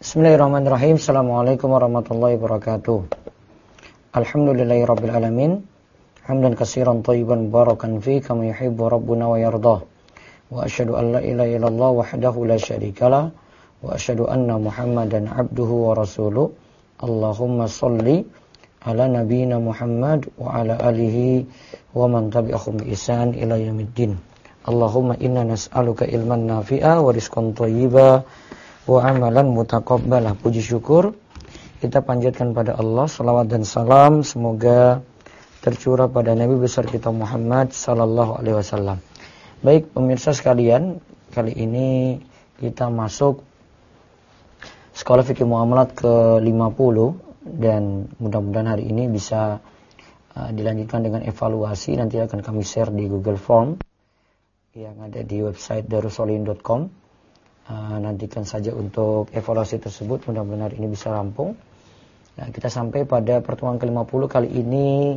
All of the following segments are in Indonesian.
Bismillahirrahmanirrahim. Assalamualaikum warahmatullahi wabarakatuh. Alhamdulillahirabbil alamin. Hamdan katsiran thayyiban mubarakan fi kama yuhibbu rabbuna wa yardah. Wa asyhadu an la ilaha illallah wahdahu la syarikalah wa asyhadu anna Muhammadan abduhu wa rasuluh. Allahumma shalli ala nabiyyina Muhammad wa ala alihi wa man tabi'ahum bi ihsan ila yaumiddin. Allahumma inna nas'aluka ilman nafi'a wa rizqan thayyiba wa amalan mutaqabbalah. Puji syukur kita panjatkan pada Allah, salawat dan salam semoga tercurah pada Nabi besar kita Muhammad sallallahu alaihi wasallam. Baik pemirsa sekalian, kali ini kita masuk Sekolah Fikih Muamalat ke-50 dan mudah-mudahan hari ini bisa dilanjutkan dengan evaluasi. Nanti akan kami share di Google Form yang ada di website darussolihin.com. Nantikan saja untuk evaluasi tersebut, mudah-mudahan hari ini bisa rampung. Nah, kita sampai pada pertemuan ke-50 kali ini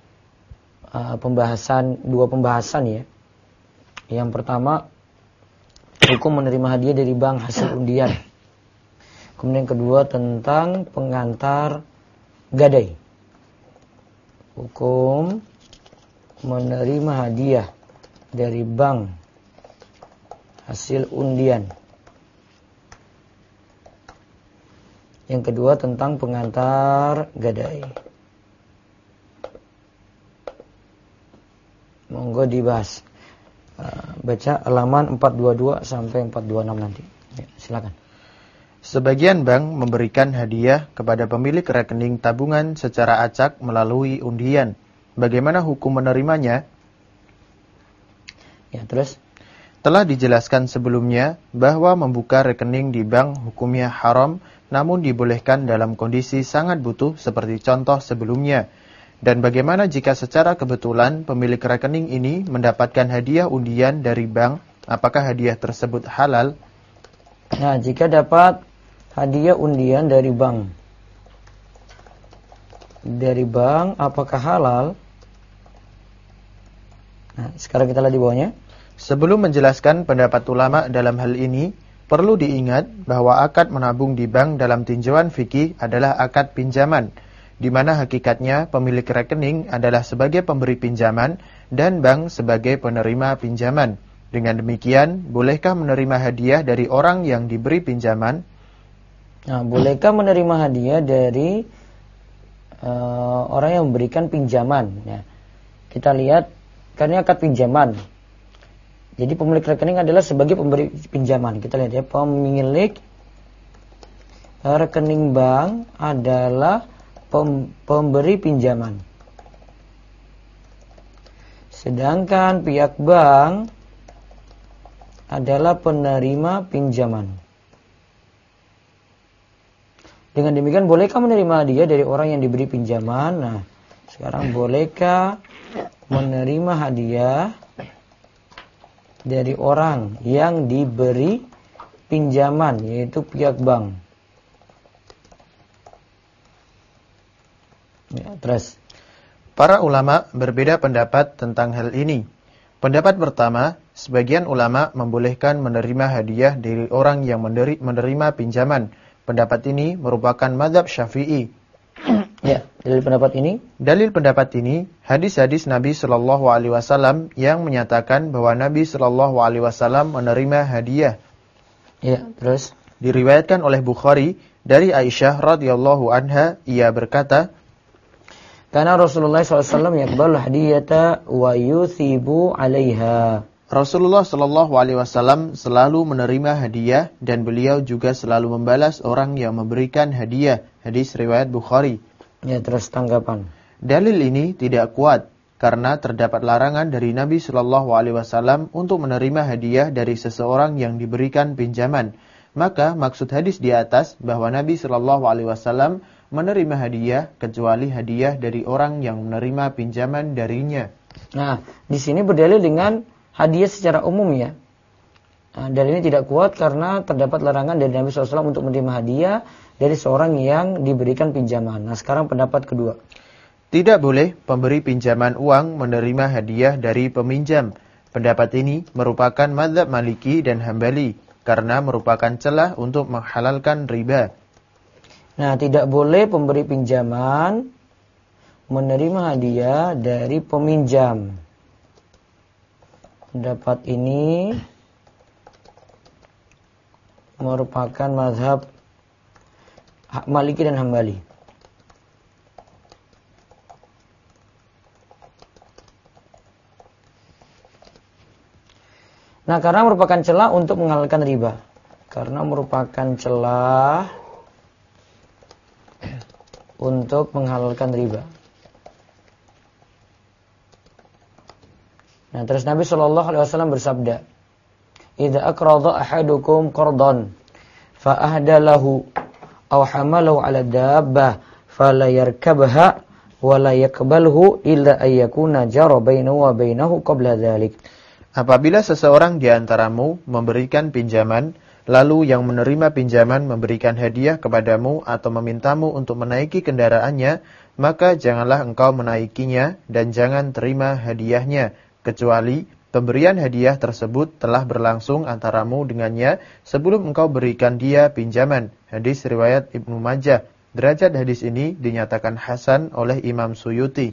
dua pembahasan ya. Yang pertama, hukum menerima hadiah dari bank hasil undian. Kemudian yang kedua tentang pengantar gadai. Hukum menerima hadiah dari bank hasil undian. Yang kedua tentang pengantar gadai. Monggo dibahas. Baca halaman 422 sampai 426 nanti. Ya, silakan. Sebagian bank memberikan hadiah kepada pemilik rekening tabungan secara acak melalui undian. Bagaimana hukum menerimanya? Ya, terus? Telah dijelaskan sebelumnya bahwa membuka rekening di bank hukumnya haram, namun dibolehkan dalam kondisi sangat butuh seperti contoh sebelumnya. Dan bagaimana jika secara kebetulan pemilik rekening ini mendapatkan hadiah undian dari bank, apakah hadiah tersebut halal? Nah, jika dapat hadiah undian dari bank, apakah halal? Nah, sekarang kita lihat di bawahnya. Sebelum menjelaskan pendapat ulama dalam hal ini, perlu diingat bahwa akad menabung di bank dalam tinjauan fikih adalah akad pinjaman, di mana hakikatnya pemilik rekening adalah sebagai pemberi pinjaman dan bank sebagai penerima pinjaman. Dengan demikian, bolehkah menerima hadiah dari orang yang diberi pinjaman? Nah, bolehkah menerima hadiah dari orang yang memberikan pinjaman? Ya. Kita lihat, karena akad pinjaman. Jadi pemilik rekening adalah sebagai pemberi pinjaman. Kita lihat ya, pemilik rekening bank adalah pemberi pinjaman. Sedangkan pihak bank adalah penerima pinjaman. Dengan demikian, bolehkah menerima hadiah dari orang yang diberi pinjaman? Nah, sekarang bolehkah menerima hadiah dari orang yang diberi pinjaman, yaitu pihak bank? Ya, terus. Para ulama berbeda pendapat tentang hal ini. Pendapat pertama, sebagian ulama membolehkan menerima hadiah dari orang yang menerima pinjaman. Pendapat ini merupakan mazhab Syafi'i. Ya, dalil pendapat ini? Dalil pendapat ini, hadis-hadis Nabi sallallahu alaihi wasallam yang menyatakan bahwa Nabi sallallahu alaihi wasallam menerima hadiah. Ya, terus? Diriwayatkan oleh Bukhari dari Aisyah radhiyallahu anha, ia berkata, karena Rasulullah SAW yaqbalu hadiyata wa yuthibu 'alaiha. Rasulullah sallallahu alaihi wasallam selalu menerima hadiah dan beliau juga selalu membalas orang yang memberikan hadiah. Hadis riwayat Bukhari. Ya, terus tanggapan. Dalil ini tidak kuat karena terdapat larangan dari Nabi sallallahu alaihi wasallam untuk menerima hadiah dari seseorang yang diberikan pinjaman. Maka maksud hadis di atas bahwa Nabi sallallahu alaihi wasallam menerima hadiah kecuali hadiah dari orang yang menerima pinjaman darinya. Nah, di sini berdalil dengan hadiah secara umum ya. Nah, dalil ini tidak kuat karena terdapat larangan dari Nabi SAW untuk menerima hadiah dari seorang yang diberikan pinjaman. Nah, sekarang pendapat kedua. Tidak boleh pemberi pinjaman uang menerima hadiah dari peminjam. Pendapat ini merupakan mazhab Maliki dan Hambali karena merupakan celah untuk menghalalkan riba. Nah, tidak boleh pemberi pinjaman menerima hadiah dari peminjam. Pendapat ini merupakan mazhab Maliki dan Hambali. Nah, karena merupakan celah untuk menghalalkan riba. Karena merupakan celah untuk menghalalkan riba. Nah, terus Nabi SAW bersabda, "Idza aqrada ahadukum qardan fa ahda lahu aw hamalahu 'ala dabbah fala yarkabha wa la yaqbalhu illa ayyakuna jara bainahu wa bainahu qabla dzalik." Apabila seseorang di antaramu memberikan pinjaman, lalu yang menerima pinjaman memberikan hadiah kepadamu atau memintamu untuk menaiki kendaraannya, maka janganlah engkau menaikinya dan jangan terima hadiahnya, kecuali pemberian hadiah tersebut telah berlangsung antaramu dengannya sebelum engkau berikan dia pinjaman. Hadis riwayat Ibnu Majah. Derajat hadis ini dinyatakan hasan oleh Imam Suyuti.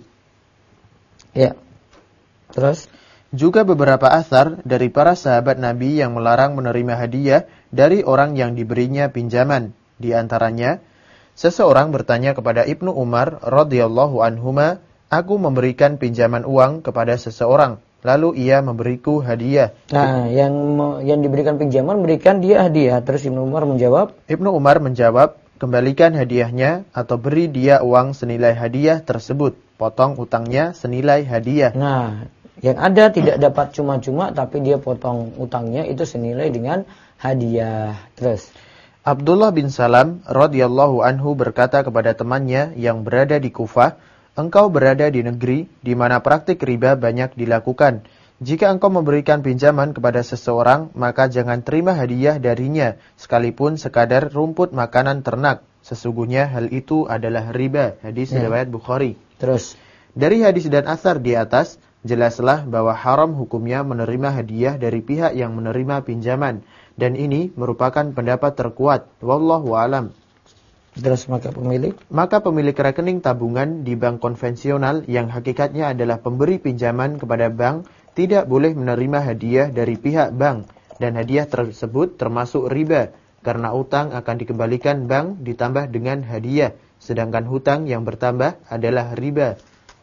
Ya. Terus? Juga beberapa athar dari para sahabat Nabi yang melarang menerima hadiah dari orang yang diberinya pinjaman. Di antaranya, seseorang bertanya kepada Ibnu Umar radhiyallahu anhuma, "Aku memberikan pinjaman uang kepada seseorang, lalu ia memberiku hadiah." Nah, yang diberikan pinjaman berikan dia hadiah. Terus Ibnu Umar menjawab, "Kembalikan hadiahnya atau beri dia uang senilai hadiah tersebut. Potong utangnya senilai hadiah." Nah, yang ada tidak dapat cuma-cuma tapi dia potong utangnya itu senilai dengan hadiah. Terus Abdullah bin Salam radhiyallahu anhu berkata kepada temannya yang berada di Kufah, "Engkau berada di negeri di mana praktik riba banyak dilakukan. Jika engkau memberikan pinjaman kepada seseorang, maka jangan terima hadiah darinya, sekalipun sekadar rumput makanan ternak. Sesungguhnya hal itu adalah riba." Hadis riwayat Bukhari. Terus dari hadis dan athar di atas, jelaslah bahwa haram hukumnya menerima hadiah dari pihak yang menerima pinjaman. Dan ini merupakan pendapat terkuat. Wallahu a'lam. Terus maka pemilik rekening tabungan di bank konvensional yang hakikatnya adalah pemberi pinjaman kepada bank tidak boleh menerima hadiah dari pihak bank. Dan hadiah tersebut termasuk riba. Karena utang akan dikembalikan bank ditambah dengan hadiah. Sedangkan hutang yang bertambah adalah riba.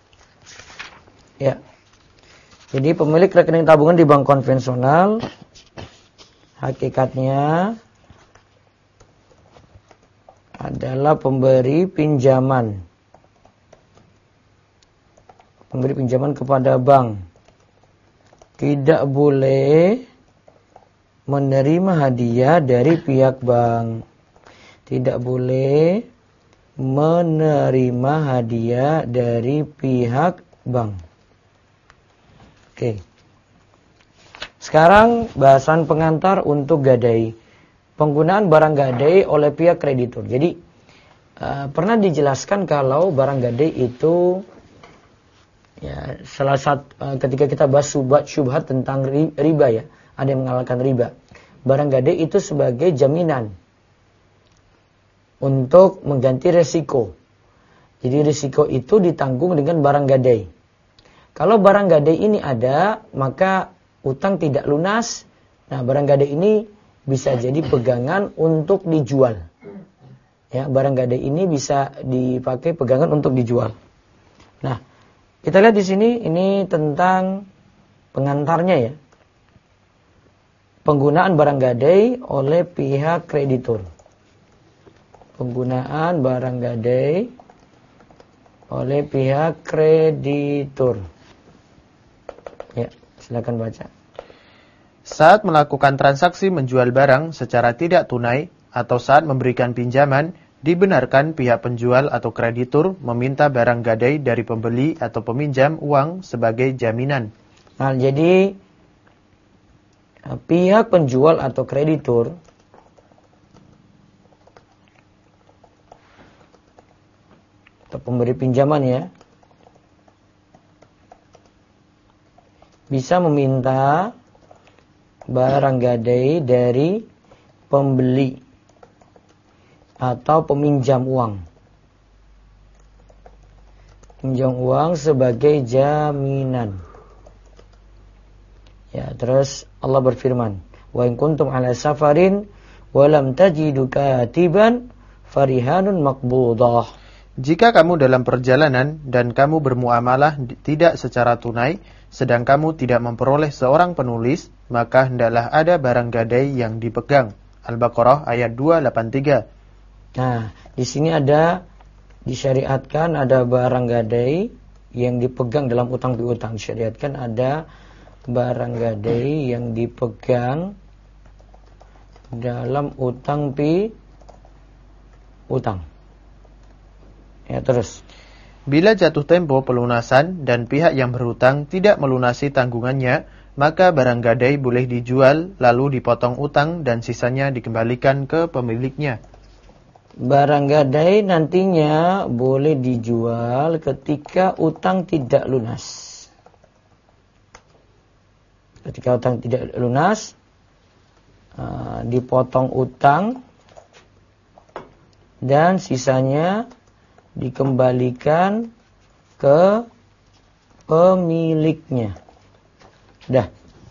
Ya. Jadi pemilik rekening tabungan di bank konvensional hakikatnya adalah pemberi pinjaman. Pemberi pinjaman kepada bank. Tidak boleh menerima hadiah dari pihak bank. Tidak boleh menerima hadiah dari pihak bank. Oke. Sekarang bahasan pengantar untuk gadai. Penggunaan barang gadai oleh pihak kreditur. Jadi pernah dijelaskan kalau barang gadai itu ya salah satu ketika kita bahas syubhat tentang riba ya, ada yang menghalalkan riba. Barang gadai itu sebagai jaminan untuk mengganti resiko. Jadi risiko itu ditanggung dengan barang gadai. Kalau barang gadai ini ada, maka utang tidak lunas. Nah, barang gadai ini bisa jadi pegangan untuk dijual. Ya, barang gadai ini bisa dipakai pegangan untuk dijual. Nah, kita lihat di sini ini tentang pengantarnya ya. Penggunaan barang gadai oleh pihak kreditur. Penggunaan barang gadai oleh pihak kreditur. Ya, silakan baca. Saat melakukan transaksi menjual barang secara tidak tunai atau saat memberikan pinjaman, dibenarkan pihak penjual atau kreditur meminta barang gadai dari pembeli atau peminjam uang sebagai jaminan. Nah, jadi pihak penjual atau kreditur atau pemberi pinjaman ya bisa meminta barang gadai dari pembeli atau peminjam uang. Pinjam uang sebagai jaminan. Ya, terus Allah berfirman, "Wa in kuntum 'ala safarin wa lam tajidu katiban farihanun maqbudah." Jika kamu dalam perjalanan dan kamu bermuamalah tidak secara tunai, sedang kamu tidak memperoleh seorang penulis, maka hendaklah ada barang gadai yang dipegang. Al-Baqarah ayat 283. Nah, di sini ada disyariatkan ada barang gadai yang dipegang dalam utang piutang. Disyariatkan ada barang gadai yang dipegang dalam utang piutang. Ya, terus. Bila jatuh tempo pelunasan dan pihak yang berhutang tidak melunasi tanggungannya, maka barang gadai boleh dijual lalu dipotong utang dan sisanya dikembalikan ke pemiliknya. Barang gadai nantinya boleh dijual ketika utang tidak lunas. Ketika utang tidak lunas, dipotong utang dan sisanya dikembalikan ke pemiliknya. Dah.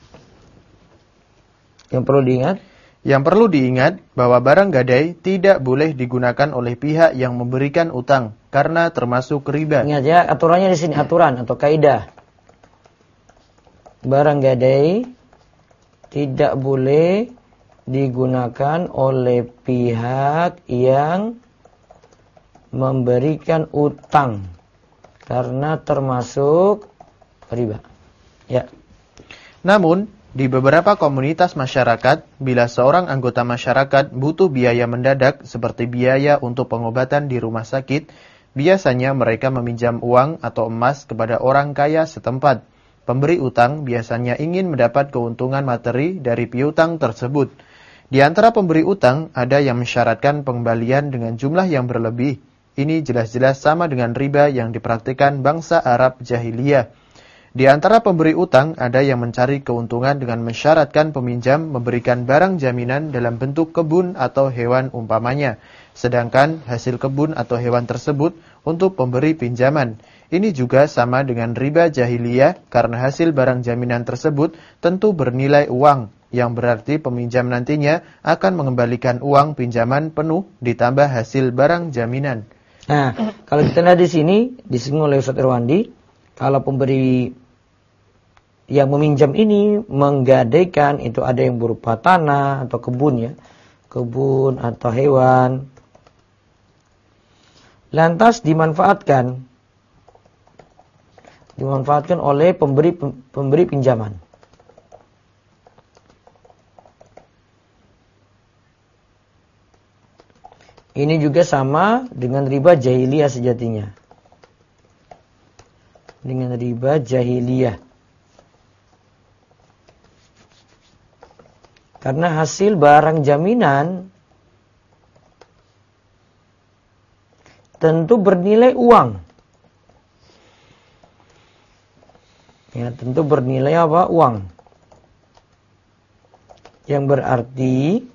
Yang perlu diingat bahwa barang gadai tidak boleh digunakan oleh pihak yang memberikan utang karena termasuk riba. Ingat ya, aturannya di sini, aturan atau kaidah. Barang gadai tidak boleh digunakan oleh pihak yang memberikan utang karena termasuk riba. Ya. Namun, di beberapa komunitas masyarakat, bila seorang anggota masyarakat butuh biaya mendadak seperti biaya untuk pengobatan di rumah sakit, biasanya mereka meminjam uang atau emas kepada orang kaya setempat. Pemberi utang biasanya ingin mendapat keuntungan materi dari piutang tersebut. Di antara pemberi utang, ada yang mensyaratkan pengembalian dengan jumlah yang berlebih. Ini jelas-jelas sama dengan riba yang dipraktikkan bangsa Arab jahiliyah. Di antara pemberi utang, ada yang mencari keuntungan dengan mensyaratkan peminjam memberikan barang jaminan dalam bentuk kebun atau hewan umpamanya. Sedangkan hasil kebun atau hewan tersebut untuk pemberi pinjaman. Ini juga sama dengan riba jahiliyah karena hasil barang jaminan tersebut tentu bernilai uang, yang berarti peminjam nantinya akan mengembalikan uang pinjaman penuh ditambah hasil barang jaminan. Nah, kalau kita lihat di sini, disinggung oleh Ustaz Irwandi, kalau pemberi yang meminjam ini menggadaikan, itu ada yang berupa tanah atau kebun ya, kebun atau hewan, lantas dimanfaatkan oleh pemberi pinjaman. Ini juga sama dengan riba jahiliyah sejatinya. Dengan riba jahiliyah. Karena hasil barang jaminan tentu bernilai uang. Ya, tentu bernilai apa? Uang. Yang berarti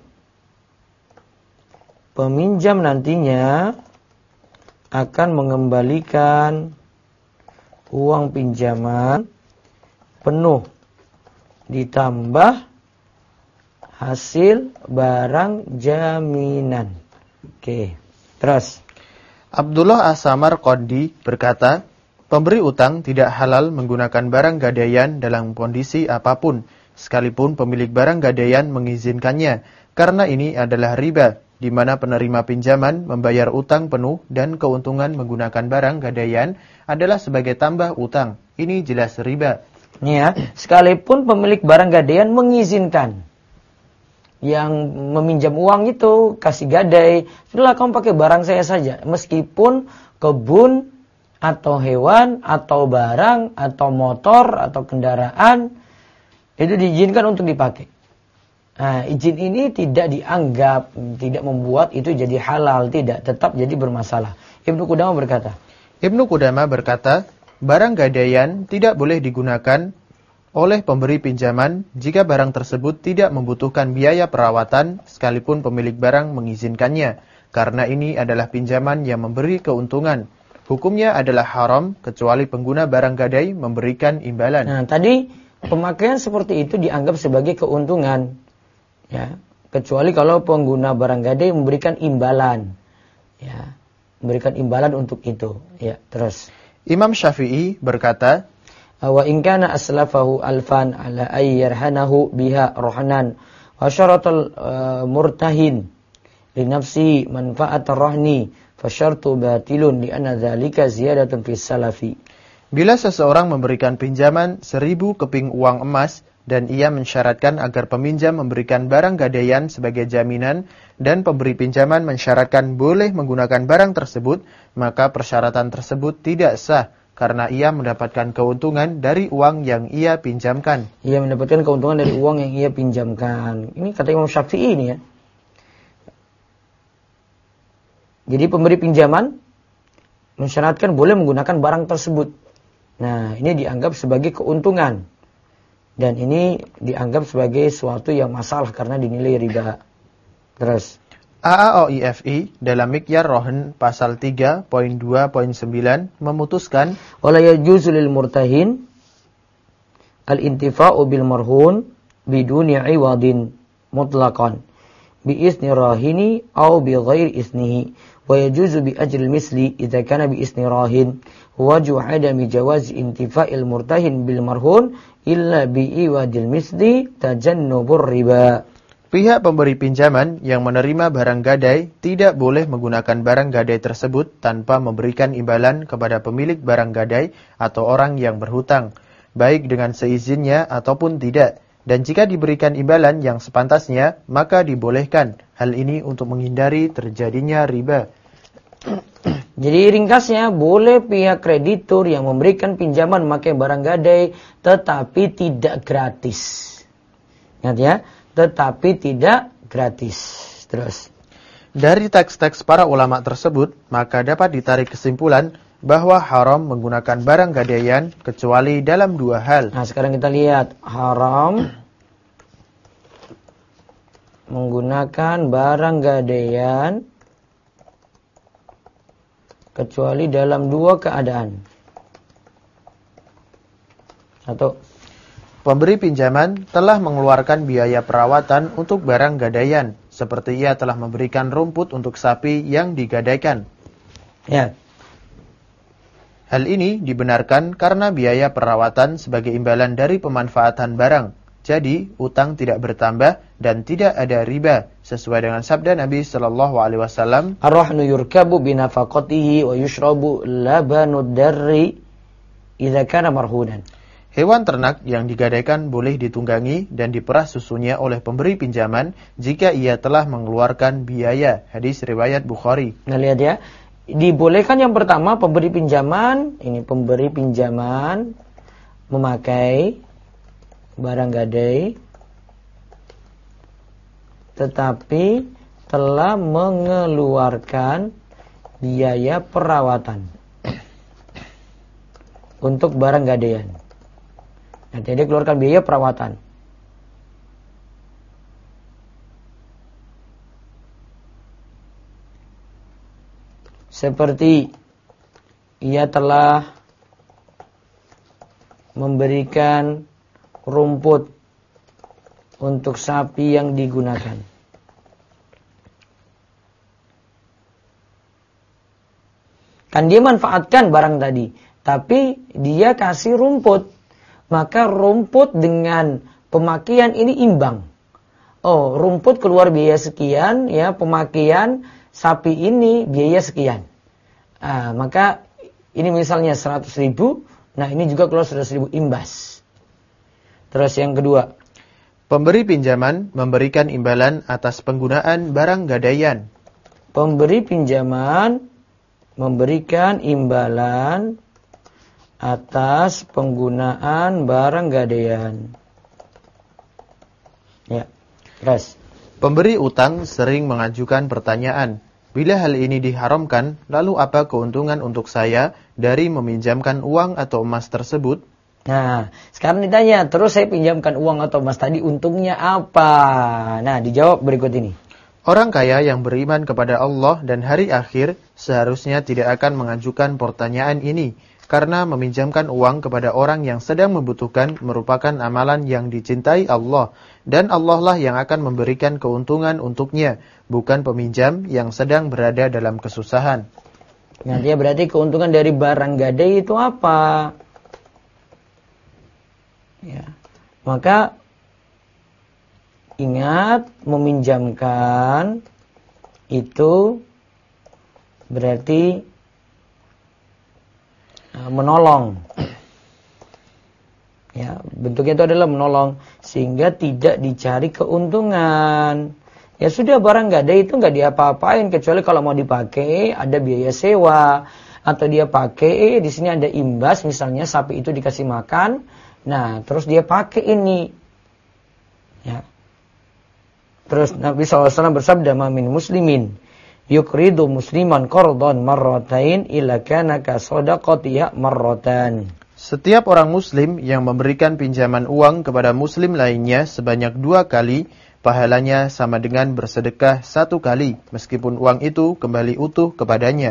peminjam nantinya akan mengembalikan uang pinjaman penuh ditambah hasil barang jaminan. Oke, terus. Abdullah As-Samar Qadhi berkata, pemberi utang tidak halal menggunakan barang gadaian dalam kondisi apapun, sekalipun pemilik barang gadaian mengizinkannya, karena ini adalah riba, di mana penerima pinjaman membayar utang penuh dan keuntungan menggunakan barang gadaian adalah sebagai tambah utang. Ini jelas riba. Ya, sekalipun pemilik barang gadaian mengizinkan. Yang meminjam uang itu kasih gadai, sudahlah kamu pakai barang saya saja, meskipun kebun atau hewan atau barang atau motor atau kendaraan itu diizinkan untuk dipakai. Nah, izin ini tidak dianggap, tidak membuat itu jadi halal, tidak, tetap jadi bermasalah. Ibnu Qudamah berkata, barang gadaian tidak boleh digunakan oleh pemberi pinjaman jika barang tersebut tidak membutuhkan biaya perawatan sekalipun pemilik barang mengizinkannya. karena ini adalah pinjaman yang memberi keuntungan. Hukumnya adalah haram kecuali pengguna barang gadai memberikan imbalan. Nah, tadi pemakaian seperti itu dianggap sebagai keuntungan. Ya, kecuali kalau pengguna barang gadai memberikan imbalan. Ya, memberikan imbalan untuk itu. Ya, terus. Imam Syafi'i berkata, wa in kana aslafahu alfan ala ay yarhanahu biha rohnan wa syaratul murtahin li nafsi manfaat rohni fa syartu batilun li anna dzalika ziyadatun fis salafi. Bila seseorang memberikan pinjaman 1000 keping uang emas dan ia mensyaratkan agar peminjam memberikan barang gadaian sebagai jaminan dan pemberi pinjaman mensyaratkan boleh menggunakan barang tersebut, maka persyaratan tersebut tidak sah karena ia mendapatkan keuntungan dari uang yang ia pinjamkan. Ia mendapatkan keuntungan dari uang yang ia pinjamkan. Ini kata Imam Syafi'i ini ya. Jadi pemberi pinjaman mensyaratkan boleh menggunakan barang tersebut. Nah, ini dianggap sebagai keuntungan. Dan ini dianggap sebagai suatu yang masalah karena dinilai riba. Terus. AAOIFI dalam Mikyar Rohen pasal 3.2.9 memutuskan wala yajuzu lil murtahin al-intifa'u bil marhun biduni 'iwadin mutlaqan bi isni rahini aw bi ghairi isnihi wa yajuzu bi ajril misli idza kana bi isni rahin wa ju'adami jawaz intifa'il murtahin bil marhun illa bi iwadil misli tajannubur riba. Pihak pemberi pinjaman yang menerima barang gadai tidak boleh menggunakan barang gadai tersebut tanpa memberikan imbalan kepada pemilik barang gadai atau orang yang berhutang, baik dengan seizinnya ataupun tidak. Dan jika diberikan imbalan yang sepantasnya, maka dibolehkan. Hal ini untuk menghindari terjadinya riba. Jadi ringkasnya, boleh pihak kreditur yang memberikan pinjaman memakai barang gadai, tetapi tidak gratis. Ingat ya, tetapi tidak gratis. Terus. Dari teks-teks para ulama tersebut, maka dapat ditarik kesimpulan bahwa haram menggunakan barang gadaian kecuali dalam dua hal. Nah, sekarang kita lihat haram menggunakan barang gadaian kecuali dalam dua keadaan. Satu. Pemberi pinjaman telah mengeluarkan biaya perawatan untuk barang gadaian, seperti ia telah memberikan rumput untuk sapi yang digadaikan. Ya. Hal ini dibenarkan karena biaya perawatan sebagai imbalan dari pemanfaatan barang. Jadi, utang tidak bertambah dan tidak ada riba, sesuai dengan sabda Nabi sallallahu alaihi wasallam, Ar-rahnu yurkabu binafaqatihi wa yushrabu labanud darri idza kana marhunan. Hewan ternak yang digadaikan boleh ditunggangi dan diperah susunya oleh pemberi pinjaman jika ia telah mengeluarkan biaya. Hadis riwayat Bukhari. Nah, lihat ya. Dibolehkan yang pertama pemberi pinjaman memakai barang gadai tetapi telah mengeluarkan biaya perawatan untuk barang gadaian. Nanti dia keluarkan biaya perawatan. Seperti ia telah memberikan rumput untuk sapi yang digunakan. Kan dia manfaatkan barang tadi, tapi dia kasih rumput. Maka rumput dengan pemakaian ini imbang. Oh, rumput keluar biaya sekian, ya, pemakaian sapi ini biaya sekian. Maka ini misalnya 100.000, nah ini juga keluar 100.000 imbas. Terus yang kedua, pemberi pinjaman memberikan imbalan atas penggunaan barang gadaian. Pemberi pinjaman memberikan imbalan atas penggunaan barang gadaian. Ya, terus. Pemberi utang sering mengajukan pertanyaan, bila hal ini diharamkan, lalu apa keuntungan untuk saya dari meminjamkan uang atau emas tersebut? Nah, sekarang ditanya, terus saya pinjamkan uang atau emas tadi, untungnya apa? Nah, dijawab berikut ini. Orang kaya yang beriman kepada Allah dan hari akhir seharusnya tidak akan mengajukan pertanyaan ini, karena meminjamkan uang kepada orang yang sedang membutuhkan merupakan amalan yang dicintai Allah, dan Allah lah yang akan memberikan keuntungan untuknya, bukan peminjam yang sedang berada dalam kesusahan. Nah, dia berarti keuntungan dari barang gadai itu apa? Ya. Maka ingat, meminjamkan itu berarti menolong. Ya, bentuknya itu adalah menolong sehingga tidak dicari keuntungan. Ya sudah, barang gadai itu nggak diapa-apain kecuali kalau mau dipakai ada biaya sewa atau dia pakai di sini ada imbas, misalnya sapi itu dikasih makan. Nah, terus dia pakai ini. Ya. Terus Nabi SAW bersabda, "Ma min muslimin yukridu musliman qardan marratain illa kana ka shadaqatihi marratan." Setiap orang muslim yang memberikan pinjaman uang kepada muslim lainnya sebanyak 2 kali, pahalanya sama dengan bersedekah 1 kali, meskipun uang itu kembali utuh kepadanya.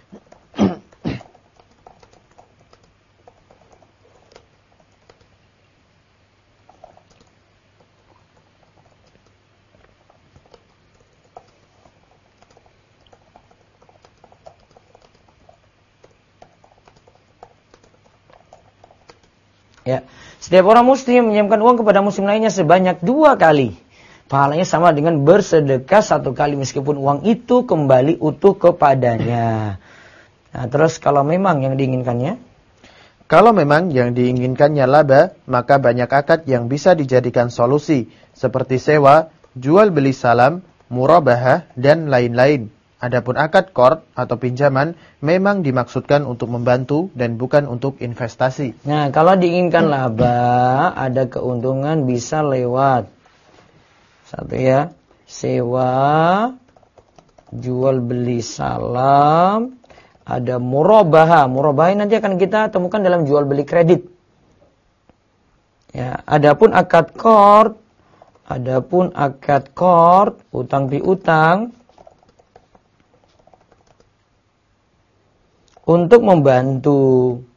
Ya, setiap orang muslim menyimpan uang kepada muslim lainnya sebanyak 2 kali. Pahalanya sama dengan bersedekah 1 kali meskipun uang itu kembali utuh kepadanya. Nah, terus kalau memang yang diinginkannya? Kalau memang yang diinginkannya laba, maka banyak akad yang bisa dijadikan solusi, seperti sewa, jual beli salam, murabahah, dan lain-lain. Adapun akad qard atau pinjaman memang dimaksudkan untuk membantu dan bukan untuk investasi. Nah, kalau diinginkan laba, ada keuntungan bisa lewat 1 ya, sewa, jual beli salam, ada murabahah. Murabahah nanti akan kita temukan dalam jual beli kredit. Ya, adapun akad qard, utang piutang, untuk membantu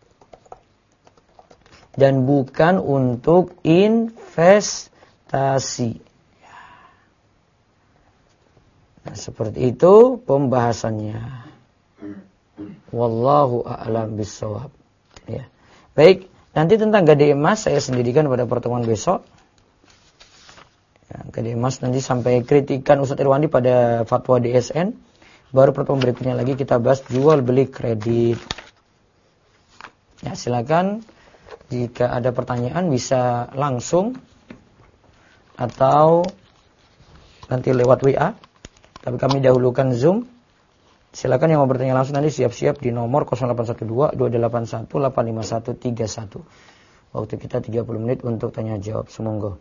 dan bukan untuk investasi. Nah, seperti itu pembahasannya. Wallahu a'lam bishawab. Ya. Baik, nanti tentang gadai emas saya sendirikan pada pertemuan besok. Ya, gadai emas nanti sampai kritikan Ustaz Irwandi pada fatwa DSN. Baru pertemuan berikutnya lagi kita bahas jual beli kredit. Ya, silakan jika ada pertanyaan bisa langsung atau nanti lewat WA. Tapi kami dahulukan Zoom. Silakan yang mau bertanya langsung nanti siap-siap di nomor 0812-281-85131. Waktu kita 30 menit untuk tanya jawab. Semoga.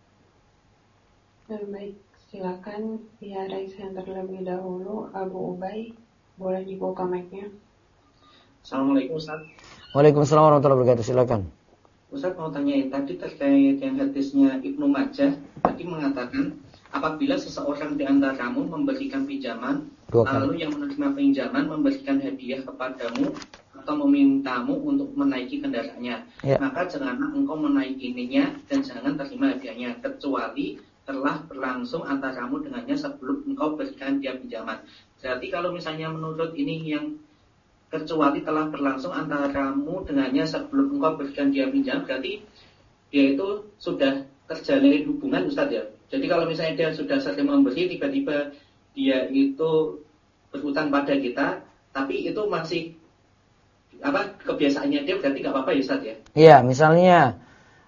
Baik, silakan via raise hand terlebih dahulu. Abu Ubay, boleh dibuka mic-nya. Assalamualaikum Ustaz. Waalaikumsalam warahmatullahi wabarakatuh. Silakan. Ustaz mau tanyain tadi terkait yang hadisnya Ibnu Majah tadi mengatakan apabila seseorang di antaramu memberikan pinjaman, lalu yang menerima pinjaman memberikan hadiah kepadamu atau memintamu untuk menaiki kendaraannya, maka janganlah engkau menaikinya dan jangan terima hadiahnya kecuali telah berlangsung antaramu dengannya sebelum engkau berikan dia pinjaman. Berarti kalau misalnya menurut ini yang kecuali telah berlangsung antaramu dengannya sebelum engkau berikan dia pinjaman, berarti dia itu sudah terjalin hubungan, Ustaz ya. Jadi kalau misalnya dia sudah sering memberi, tiba-tiba dia itu berhutang pada kita, tapi itu masih kebiasaannya dia, berarti nggak apa-apa ya Ustaz ya? Iya, misalnya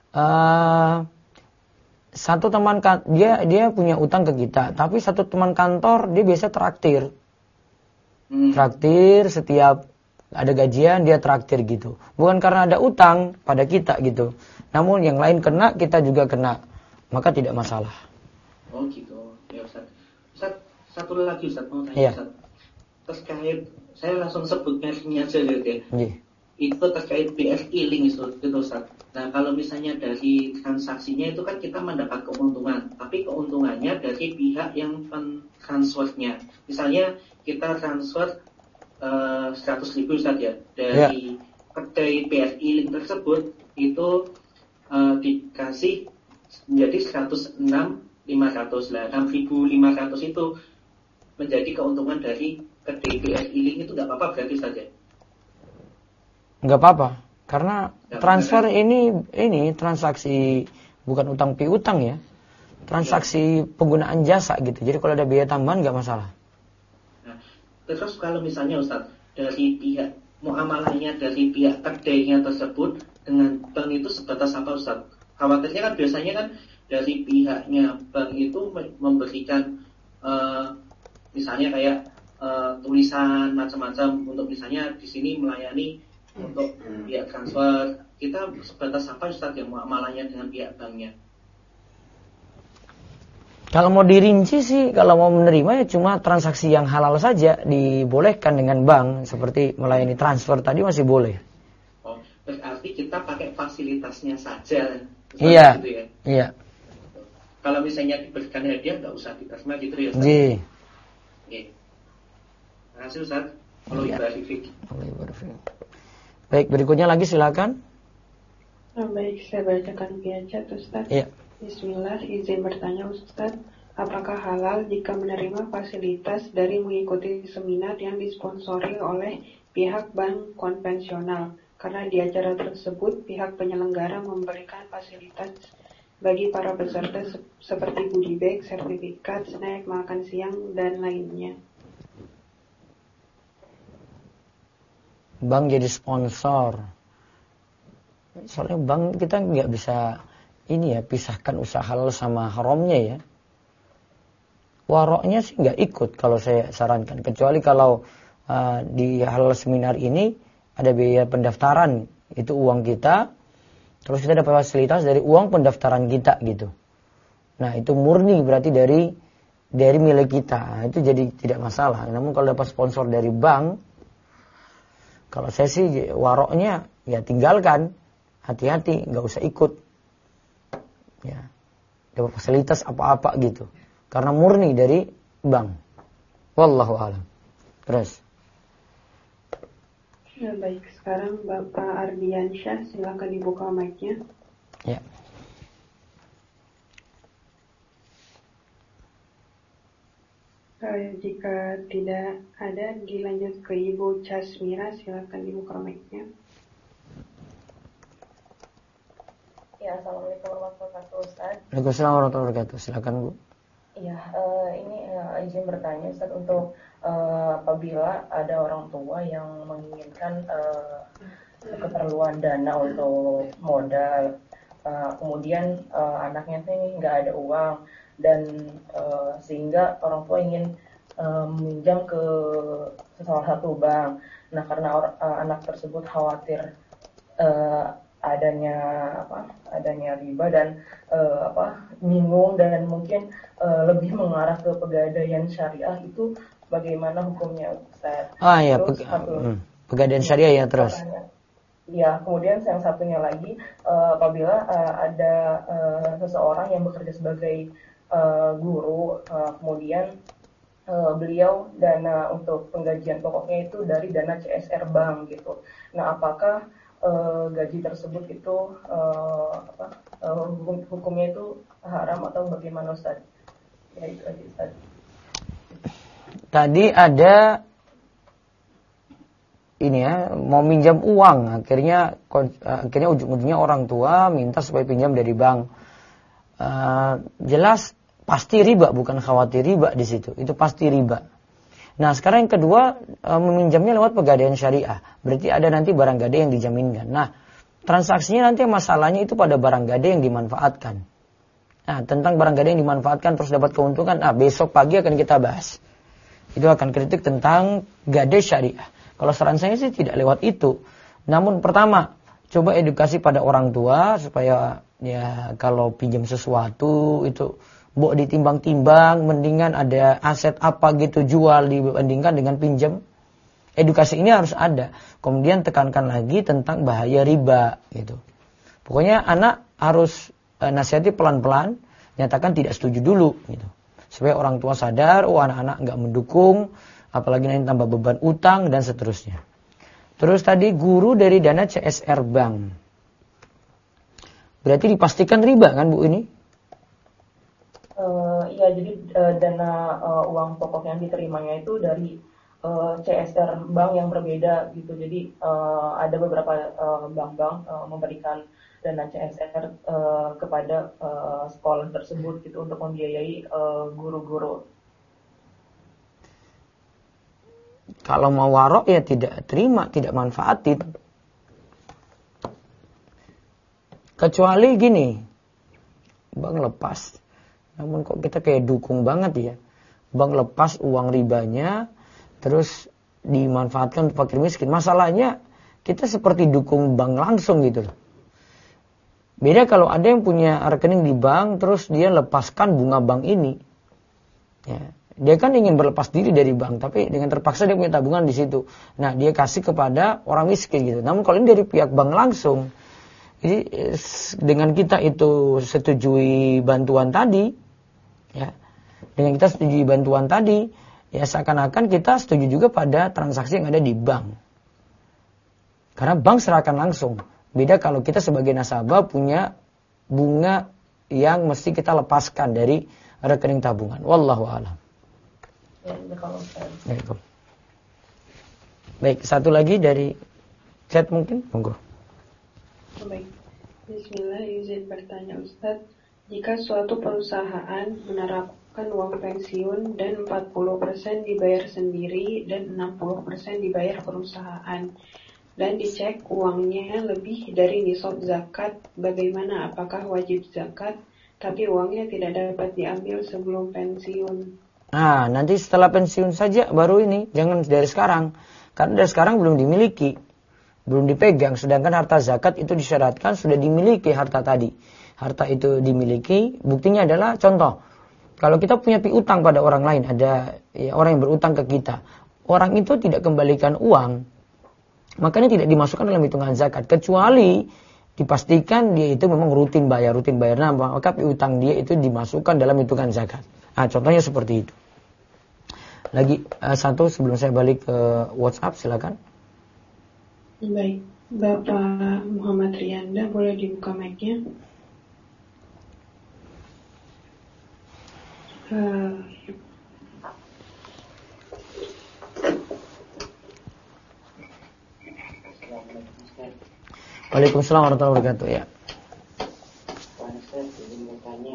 satu teman dia punya utang ke kita, tapi satu teman kantor dia biasa traktir. Traktir setiap ada gajian dia traktir gitu. Bukan karena ada utang pada kita gitu. Namun yang lain kena, kita juga kena. Maka tidak masalah. Oh gitu. Ya Ustaz. Ustaz, satu lagi Ustaz mau tanya Ustaz. Terkait saya langsung sebut mereknya aja gitu ya. itu terkait BRI link itu Ustaz. Nah, kalau misalnya dari transaksinya itu kan kita mendapat keuntungan, tapi keuntungannya dari pihak yang transfernya. Misalnya kita transfer 100.000 Ustaz ya, dari kedai BRI link tersebut itu dikasih menjadi 106.500 lah. 6.500 itu menjadi keuntungan dari kedai BRI link itu nggak apa-apa berarti saja. Nggak apa-apa, karena transfer ini transaksi bukan utang piutang ya, transaksi penggunaan jasa gitu. Jadi kalau ada biaya tambahan nggak masalah. Nah, terus kalau misalnya Ustaz dari pihak muamalahnya dari pihak kedainya tersebut dengan bank itu sebatas apa Ustaz? Khawatirnya kan biasanya kan dari pihaknya bank itu memberikan misalnya kayak tulisan macam-macam untuk misalnya di sini melayani untuk pihak transfer, kita sebatas apa Ustaz yang muamalahnya dengan pihak banknya? Kalau mau dirinci sih, kalau mau menerima ya cuma transaksi yang halal saja dibolehkan dengan bank, seperti melayani transfer tadi masih boleh. Oh, berarti kita pakai fasilitasnya saja. Iya. Gitu ya? Iya. Kalau misalnya diberikan hadiah nggak usah diterima gitu ya Ustaz. Ji. Oke. Terima kasih Ustaz. Allah ibarik. Baik, berikutnya lagi silakan. Baik, saya bacakan via chat Ustaz. Iya. Bismillah, izin bertanya Ustaz, apakah halal jika menerima fasilitas dari mengikuti seminar yang disponsori oleh pihak bank konvensional? Karena di acara tersebut pihak penyelenggara memberikan fasilitas bagi para peserta seperti goodie bag, sertifikat, snack, makan siang, dan lainnya. Bank jadi sponsor. Soalnya bank kita nggak bisa pisahkan usaha halal sama haramnya ya. Waroknya sih nggak ikut kalau saya sarankan. Kecuali kalau di halal seminar ini ada biaya pendaftaran, itu uang kita. Terus kita dapat fasilitas dari uang pendaftaran kita gitu. Nah itu murni berarti dari milik kita. Nah, itu jadi tidak masalah. Namun kalau dapat sponsor dari bank, kalau saya sih waroknya ya tinggalkan, hati-hati, nggak usah ikut. Ya, dapat fasilitas apa-apa gitu, karena murni dari bank. Wallahu a'lam. Terus. Ya baik, sekarang Bapak Ardiansyah, silakan dibuka mic-nya. Ya. Jika tidak ada, dilanjut ke Ibu Casmira, silakan dibuka mic-nya. Ya, Assalamualaikum warahmatullahi wabarakatuh, Ustaz. Waalaikumsalam warahmatullahi wabarakatuh. Silakan Bu. Ya, ini izin bertanya Ustaz, untuk apabila ada orang tua yang menginginkan keperluan dana untuk modal, kemudian anaknya ini nggak ada uang, dan sehingga orang tua ingin meminjam ke salah satu bank. Nah, karena anak tersebut khawatir adanya riba dan bingung dan mungkin lebih mengarah ke pegadaian syariah, itu bagaimana hukumnya Ustaz? Ya, pegadaian syariah ya terus. Ya, kemudian yang satunya lagi, apabila ada seseorang yang bekerja sebagai guru, kemudian beliau dana untuk penggajian pokoknya itu dari dana CSR bank gitu. Nah, apakah gaji tersebut itu hukumnya itu haram atau bagaimana Ustaz? Ya itu aja Ustaz. Tadi ada mau minjam uang, akhirnya ujung-ujungnya orang tua minta supaya pinjam dari bank. Jelas pasti riba, bukan khawatir riba di situ. Itu pasti riba. Nah, sekarang yang kedua, meminjamnya lewat pegadaian syariah. Berarti ada nanti barang gadai yang dijaminkan. Nah, transaksinya nanti masalahnya itu pada barang gadai yang dimanfaatkan. Nah, tentang barang gadai yang dimanfaatkan terus dapat keuntungan, besok pagi akan kita bahas. Itu akan kritik tentang gadai syariah. Kalau saran saya sih tidak lewat itu. Namun pertama, coba edukasi pada orang tua supaya ya kalau pinjam sesuatu itu ditimbang-timbang, mendingan ada aset apa gitu jual dibandingkan dengan pinjam. edukasi ini harus ada. Kemudian tekankan lagi tentang bahaya riba gitu. Pokoknya anak harus nasihati pelan-pelan, nyatakan tidak setuju dulu gitu. Supaya orang tua sadar, anak-anak nggak mendukung, apalagi nanti tambah beban utang dan seterusnya. Terus tadi guru dari dana CSR bank. Berarti dipastikan riba kan Bu ini? Iya, jadi dana uang pokok yang diterimanya itu dari CSR bank yang berbeda gitu. Jadi ada beberapa bank-bank memberikan dana CSR kepada sekolah tersebut gitu untuk membiayai guru-guru. Kalau mau warok ya tidak terima, tidak manfaatin. Kecuali gini, bank lepas. Namun kok kita kayak dukung banget ya. Bank lepas uang ribanya, terus dimanfaatkan untuk fakir miskin. Masalahnya kita seperti dukung bank langsung gitu loh. Beda kalau ada yang punya rekening di bank, terus dia lepaskan bunga bank ini. Ya, dia kan ingin berlepas diri dari bank, tapi dengan terpaksa dia punya tabungan di situ. Nah, dia kasih kepada orang miskin gitu. Namun kalau ini dari pihak bank langsung, jadi dengan kita itu setujui bantuan tadi, ya, dengan kita setujui bantuan tadi, ya seakan-akan kita setuju juga pada transaksi yang ada di bank. Karena bank serahkan langsung. Beda kalau kita sebagai nasabah punya bunga yang mesti kita lepaskan dari rekening tabungan. Wallahu a'lam. Baik, satu lagi dari chat mungkin, monggo. Baik, bismillah, izin bertanya Ustadz, jika suatu perusahaan menerapkan uang pensiun dan 40% dibayar sendiri dan 60% dibayar perusahaan, dan dicek uangnya lebih dari nisab zakat, bagaimana? Apakah wajib zakat, tapi uangnya tidak dapat diambil sebelum pensiun? Nah, nanti setelah pensiun saja baru ini, jangan dari sekarang. Karena dari sekarang belum dimiliki, belum dipegang. Sedangkan harta zakat itu disyaratkan sudah dimiliki harta tadi. Harta itu dimiliki, buktinya adalah contoh. Kalau kita punya piutang pada orang lain, ada ya, orang yang berutang ke kita. Orang itu tidak kembalikan uang, makanya tidak dimasukkan dalam hitungan zakat. Kecuali dipastikan dia itu memang rutin bayar. Nah, maka piutang dia itu dimasukkan dalam hitungan zakat. Nah, contohnya seperti itu. Lagi satu sebelum saya balik ke WhatsApp, silakan. Baik, Bapak Muhammad Riyanda, boleh dibuka mic-nya? Waalaikumsalam warahmatullahi wabarakatuh. Ya. Saya ingin bertanya,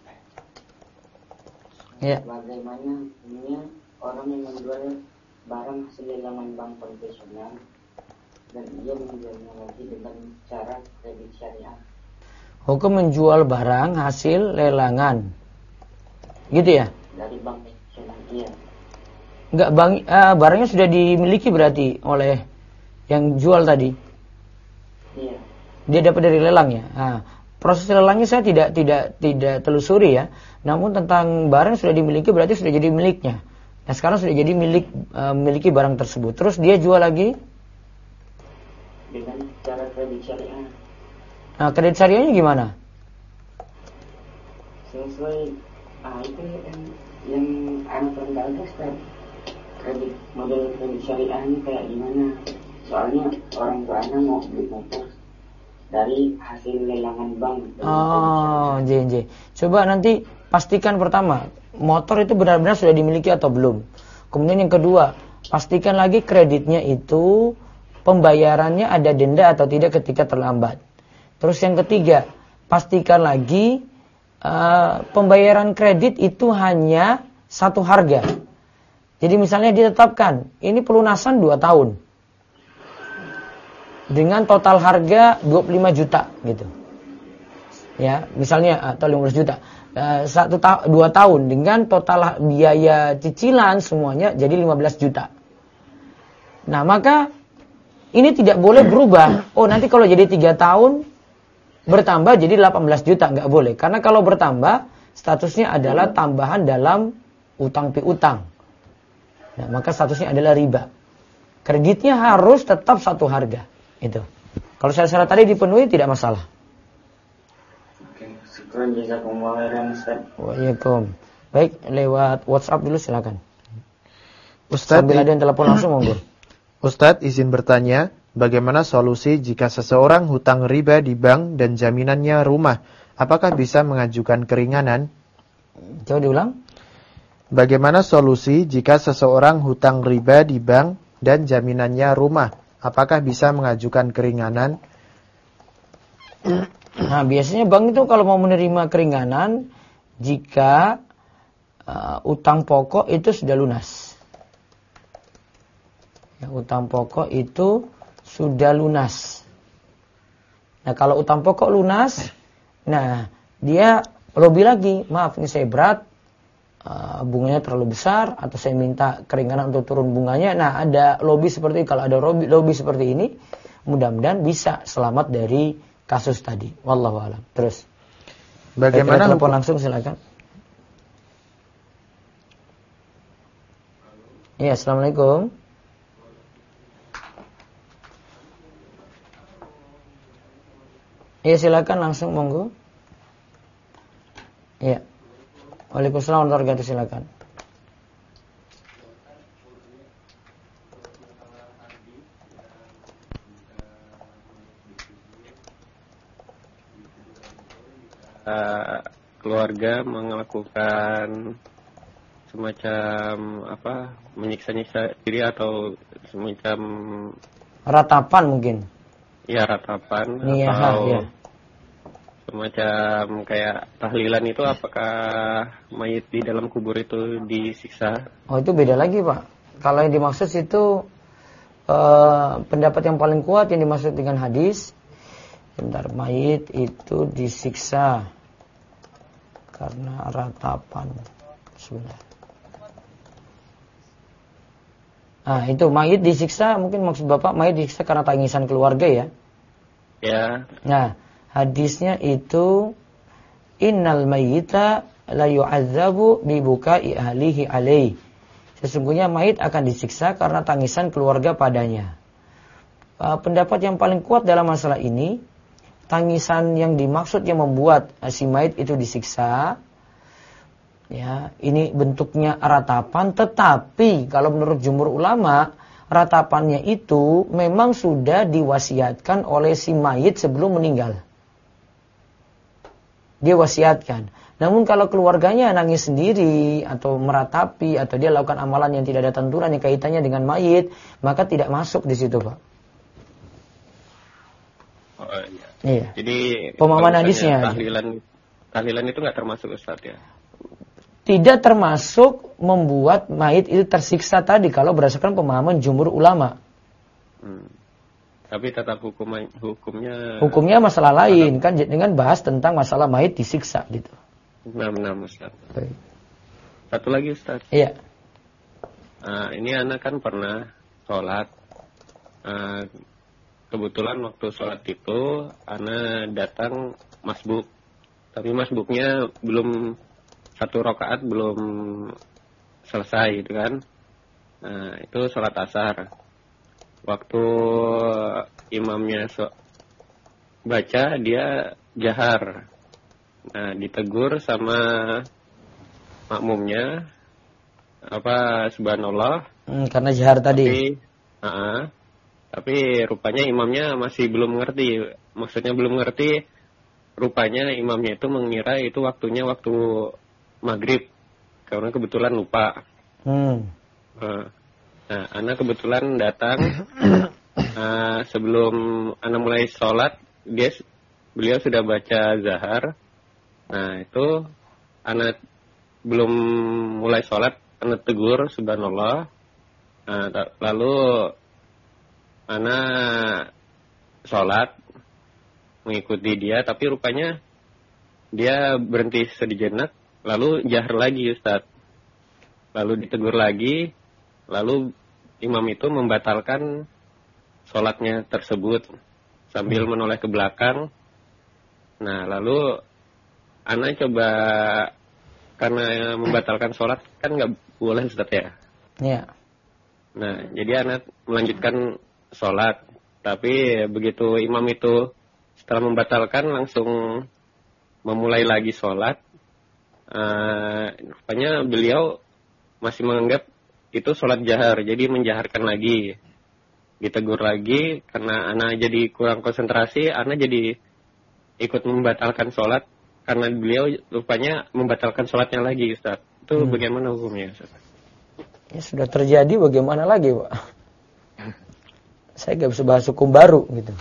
Ya. bagaimana orang yang menjual barang hasil lelangan bank konvensional dan ia menjualnya lagi dengan cara kredit syariah? Hukum menjual barang hasil lelangan, gitu ya? Dari bank konvensional, iya. Enggak, barangnya sudah dimiliki berarti oleh yang jual tadi. Iya. Dia dapat dari lelang ya. Nah, proses lelangnya saya tidak telusuri ya. Namun tentang barang sudah dimiliki berarti sudah jadi miliknya. Nah, sekarang sudah jadi memiliki barang tersebut. Terus dia jual lagi Dengan cara kredit syariah. Nah, kredit syariahnya gimana? Sesuai itu yang anak orang Ustaz. Model kredit syariahnya kayak gimana? Soalnya orang tua anak mau beli motor dari hasil lelangan bank. Oh, JNJ. Coba nanti pastikan pertama, motor itu benar-benar sudah dimiliki atau belum. Kemudian yang kedua, pastikan lagi kreditnya itu pembayarannya ada denda atau tidak ketika terlambat. Terus yang ketiga, pastikan lagi pembayaran kredit itu hanya satu harga. Jadi misalnya ditetapkan, ini pelunasan 2 tahun. Dengan total harga 25 juta gitu. Ya, misalnya atau 15 juta. 2 tahun dengan total biaya cicilan semuanya jadi 15 juta. Nah, maka ini tidak boleh berubah. Oh, nanti kalau jadi 3 tahun bertambah jadi 18 juta, enggak boleh. Karena kalau bertambah statusnya adalah tambahan dalam utang piutang. Nah, maka statusnya adalah riba. Kreditnya harus tetap satu harga. Itu. Kalau syarat-syarat tadi dipenuhi tidak masalah. Oke, syukran jazakumullah khairan Ustaz. Waalaikumsalam. Baik, lewat WhatsApp dulu silakan. Ustadz, sambil ada yang telepon langsung monggo. Ustadz izin bertanya, bagaimana solusi jika seseorang hutang riba di bank dan jaminannya rumah? Apakah bisa mengajukan keringanan? Coba diulang. Bagaimana solusi jika seseorang hutang riba di bank dan jaminannya rumah? Apakah bisa mengajukan keringanan? Nah, biasanya bank itu kalau mau menerima keringanan jika utang pokok itu sudah lunas. Ya, utang pokok itu sudah lunas. Nah, kalau utang pokok lunas, nah dia lobby lagi, maaf ini saya berat, bunganya terlalu besar, atau saya minta keringanan untuk turun bunganya. Nah, ada lobby seperti, kalau ada lobby seperti ini, mudah-mudahan bisa selamat dari kasus tadi. Wallahu a'lam. Terus, bagaimana telepon langsung silakan. Iya, assalamualaikum. Iya, silakan langsung monggo. Iya. Waalaikumsalam warahmatullahi wabarakatuh, silakan. Keluarga melakukan semacam menyiksa-nyiksa diri atau semacam ratapan mungkin. Ya, ratapan Niyaha, atau ya. Semacam kayak tahlilan itu, apakah mayit di dalam kubur itu disiksa? Oh, itu beda lagi, Pak. Kalau yang dimaksud itu pendapat yang paling kuat yang dimaksud dengan hadis, bentar, mayit itu disiksa karena ratapan. Sebentar. Nah, itu mayit disiksa, mungkin maksud Bapak mayit disiksa karena tangisan keluarga ya? Ya. Nah, hadisnya itu innal mayyita la yu'adzabu bi buka'i ahlihi alaihi. Sesungguhnya mayit akan disiksa karena tangisan keluarga padanya. Pendapat yang paling kuat dalam masalah ini, tangisan yang dimaksud yang membuat si mayit itu disiksa, ya, ini bentuknya ratapan, tetapi kalau menurut jumhur ulama, ratapannya itu memang sudah diwasiatkan oleh si mayit sebelum meninggal. Dia wasiatkan. Namun kalau keluarganya nangis sendiri atau meratapi atau dia lakukan amalan yang tidak ada tenturan yang kaitannya dengan mayit, maka tidak masuk di situ, Pak. Oh, iya. Iya. Jadi pemahaman hadisnya. Tahlilan itu nggak termasuk, Ustaz, ya? Tidak termasuk membuat mayit itu tersiksa tadi kalau berdasarkan pemahaman jumhur ulama. Tapi tetap hukumnya masalah lain kan, dengan bahas tentang masalah mayit disiksa gitu. Benar, Ustaz. Baik. Satu lagi, Ustaz. Iya. Ini anak kan pernah sholat. Kebetulan waktu sholat itu anak datang masbuk. Tapi masbuknya belum satu rakaat, belum selesai gitu kan. Nah, itu sholat asar. Waktu imamnya baca, dia jahar. Nah, ditegur sama makmumnya, subhanallah. Karena jahar tadi. Tapi rupanya imamnya masih belum ngerti. Maksudnya belum ngerti. Rupanya imamnya itu mengira itu waktunya waktu maghrib. Karena kebetulan lupa. Nah, anak kebetulan datang sebelum anak mulai sholat, beliau sudah baca zahar. Nah, itu anak belum mulai sholat, anak tegur, subhanallah. Nah, lalu anak sholat mengikuti dia, tapi rupanya dia berhenti sejenak, lalu jahar lagi, Ustaz. Lalu ditegur lagi, lalu imam itu membatalkan sholatnya tersebut sambil menoleh ke belakang. Nah, lalu anak coba, karena membatalkan sholat kan nggak boleh, Ustaz, ya? Iya. Nah, jadi anak melanjutkan sholat. Tapi begitu imam itu setelah membatalkan langsung memulai lagi sholat. Rupanya beliau masih menganggap itu sholat jahar, jadi menjaharkan lagi. Ditegur lagi, karena anak jadi kurang konsentrasi, anak jadi ikut membatalkan sholat, karena beliau rupanya membatalkan sholatnya lagi, Ustaz. Itu bagaimana hukumnya, Ustaz? Ya sudah terjadi, bagaimana lagi, Pak? Saya gak bisa bahas hukum baru gitu.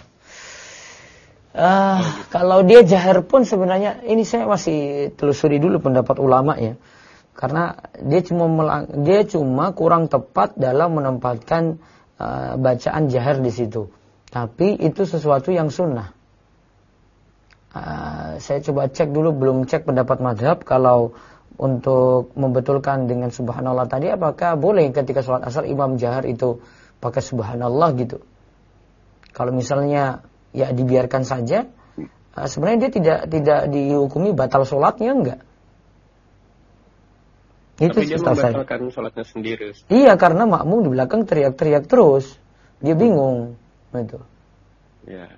Kalau dia jahar pun sebenarnya, ini saya masih telusuri dulu pendapat ulama ya. Karena dia cuma kurang tepat dalam menempatkan bacaan jahar di situ. Tapi itu sesuatu yang sunnah. Saya coba cek dulu, belum cek pendapat madhab. Kalau untuk membetulkan dengan subhanallah tadi, apakah boleh ketika sholat asar imam jahar itu pakai subhanallah gitu? Kalau misalnya ya dibiarkan saja, sebenarnya dia tidak dihukumi batal sholatnya, enggak. Itu tapi dia membatalkan sholatnya sendiri. Iya, karena makmum di belakang teriak-teriak terus, dia bingung, gitu. Ya.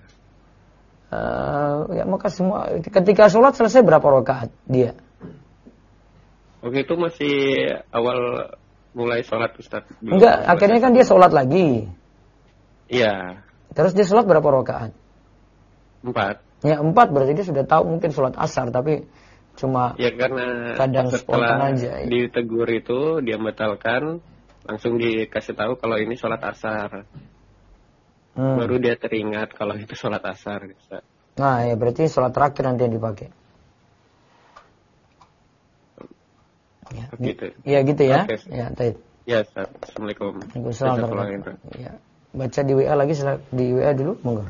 Ya maka semua ketika sholat selesai berapa rakaat dia? Oke, itu masih awal mulai sholat, Ustaz. Enggak, akhirnya kan dia sholat lagi. Iya. Terus dia sholat berapa rakaat? 4. Ya 4, berarti dia sudah tahu mungkin sholat asar, tapi cuma ya karena kadang spontan aja. Ya. Ditegur itu dia batalkan, langsung dikasih tahu kalau ini sholat asar. Baru dia teringat kalau itu sholat asar. Ustaz. Nah ya berarti sholat terakhir nanti yang dipakai. Ya gitu. Ya gitu ya. Okay. Ya, Taib. Ya, Ustaz. Assalamualaikum. Waalaikumsalam. Ya. Baca di WA lagi, di WA dulu, monggo.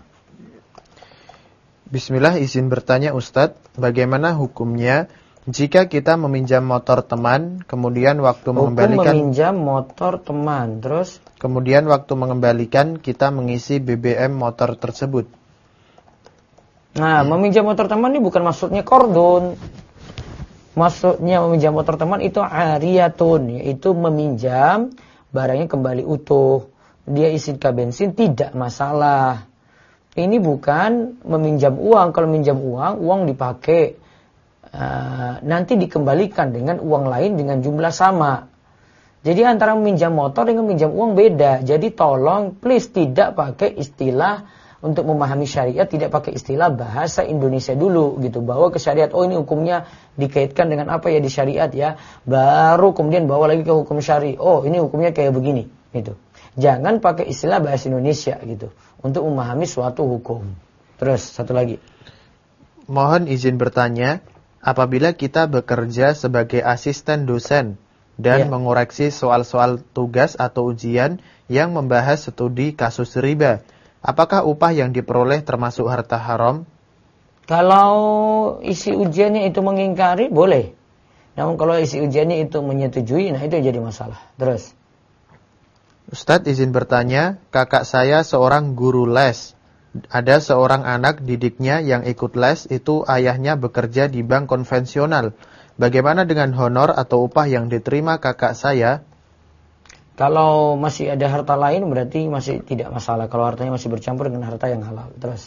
Bismillah, izin bertanya Ustadz, bagaimana hukumnya jika kita meminjam motor teman, kemudian waktu mengembalikan meminjam motor teman, terus kemudian waktu mengembalikan kita mengisi BBM motor tersebut. Nah, meminjam motor teman ini bukan maksudnya kordon. Maksudnya meminjam motor teman itu ariyatun, yaitu meminjam barangnya kembali utuh. Dia isi bensin tidak masalah. Ini bukan meminjam uang. Kalau meminjam uang dipakai. Nanti dikembalikan dengan uang lain dengan jumlah sama. Jadi antara meminjam motor dengan meminjam uang beda. Jadi tolong please tidak pakai istilah untuk memahami syariat, tidak pakai istilah bahasa Indonesia dulu gitu. Bawa ke syariat, oh ini hukumnya dikaitkan dengan apa ya di syariat ya. Baru kemudian bawa lagi ke hukum syari. Oh ini hukumnya kayak begini gitu. Jangan pakai istilah bahasa Indonesia gitu untuk memahami suatu hukum. Terus satu lagi. Mohon izin bertanya, apabila kita bekerja sebagai asisten dosen dan mengoreksi soal-soal tugas atau ujian yang membahas studi kasus riba, apakah upah yang diperoleh termasuk harta haram? Kalau isi ujiannya itu mengingkari, boleh. Namun kalau isi ujiannya itu menyetujui, nah itu jadi masalah. Terus. Ustadz izin bertanya, kakak saya seorang guru les. Ada seorang anak didiknya yang ikut les, itu ayahnya bekerja di bank konvensional. Bagaimana dengan honor atau upah yang diterima kakak saya? Kalau masih ada harta lain berarti masih tidak masalah. Kalau hartanya masih bercampur dengan harta yang halal. Terus.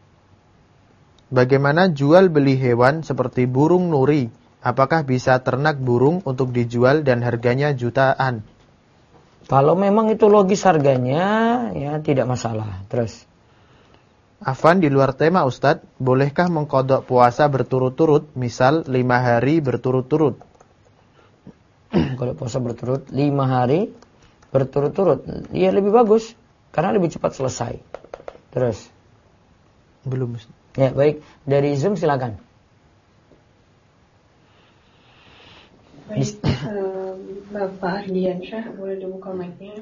Bagaimana jual beli hewan seperti burung nuri? Apakah bisa ternak burung untuk dijual dan harganya jutaan? Kalau memang itu logis harganya, ya tidak masalah. Terus. Afwan, di luar tema Ustadz, bolehkah mengqadha puasa berturut-turut, misal 5 hari berturut-turut? Kalau puasa berturut 5 hari berturut-turut, ya lebih bagus karena lebih cepat selesai. Terus. Belum. Ya baik, dari Zoom silakan. Baik, Bapak Ardiansyah, boleh dibuka mic-nya.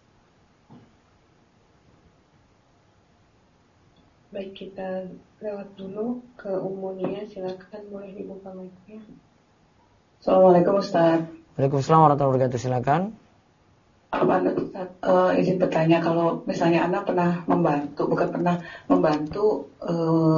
Baik, kita lewat dulu ke Umunia, silakan boleh dibuka mic-nya. Assalamualaikum Ustaz. Waalaikumsalam warahmatullahi wabarakatuh, silakan. Ustaz, izin bertanya, kalau misalnya anak pernah membantu, bukan pernah membantu,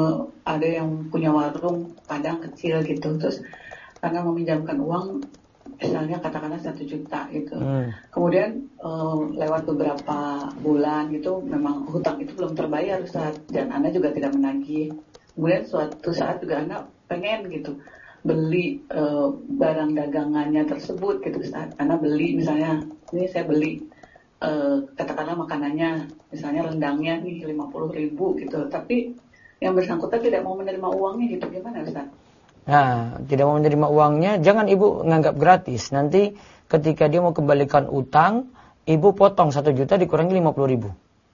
ada yang punya warung Padang kecil gitu, terus karena meminjamkan uang misalnya katakanlah 1 juta gitu. Kemudian lewat beberapa bulan gitu memang hutang itu belum terbayar Ustaz, dan Anda juga tidak menagih. Kemudian suatu saat juga Anda pengen gitu beli barang dagangannya tersebut gitu Ustaz. Anda beli misalnya, ini saya beli katakanlah makanannya, misalnya rendangnya nih 50.000 gitu, tapi yang bersangkutan tidak mau menerima uangnya gitu, gimana Ustaz? Nah, tidak mau menerima uangnya, jangan ibu nganggap gratis. Nanti ketika dia mau kembalikan utang, ibu potong 1 juta dikurangi 50.000.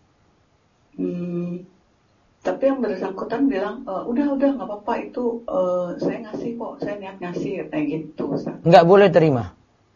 Tapi yang bersangkutan bilang, udah nggak apa-apa itu saya ngasih kok, saya niat ngasih kayak gitu. Nggak boleh terima.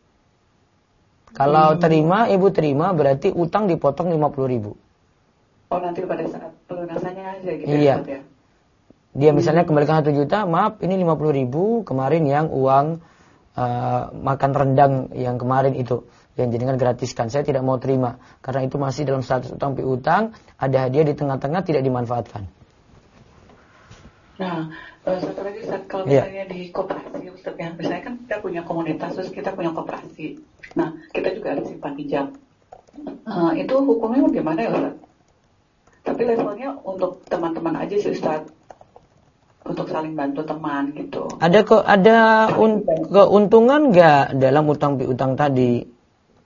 Kalau terima, ibu terima berarti utang dipotong 50.000. Oh, nanti pada saat pelunasannya aja gitu. Iya. Ya? Dia misalnya kembalikan 1 juta, maaf ini 50.000 kemarin yang uang makan rendang yang kemarin itu yang jadikan gratiskan, saya tidak mau terima karena itu masih dalam status utang piutang, ada hadiah di tengah-tengah tidak dimanfaatkan. Nah, satu lagi Ustaz, kalau misalnya di koperasi Ustaz ya, misalnya kan kita punya komunitas, terus kita punya koperasi. Nah, kita juga ada simpan pinjam. Itu hukumnya bagaimana ya Ustaz? Tapi levelnya untuk teman-teman aja sih Ustaz, untuk saling bantu teman gitu. Ada keuntungan nggak dalam utang piutang tadi?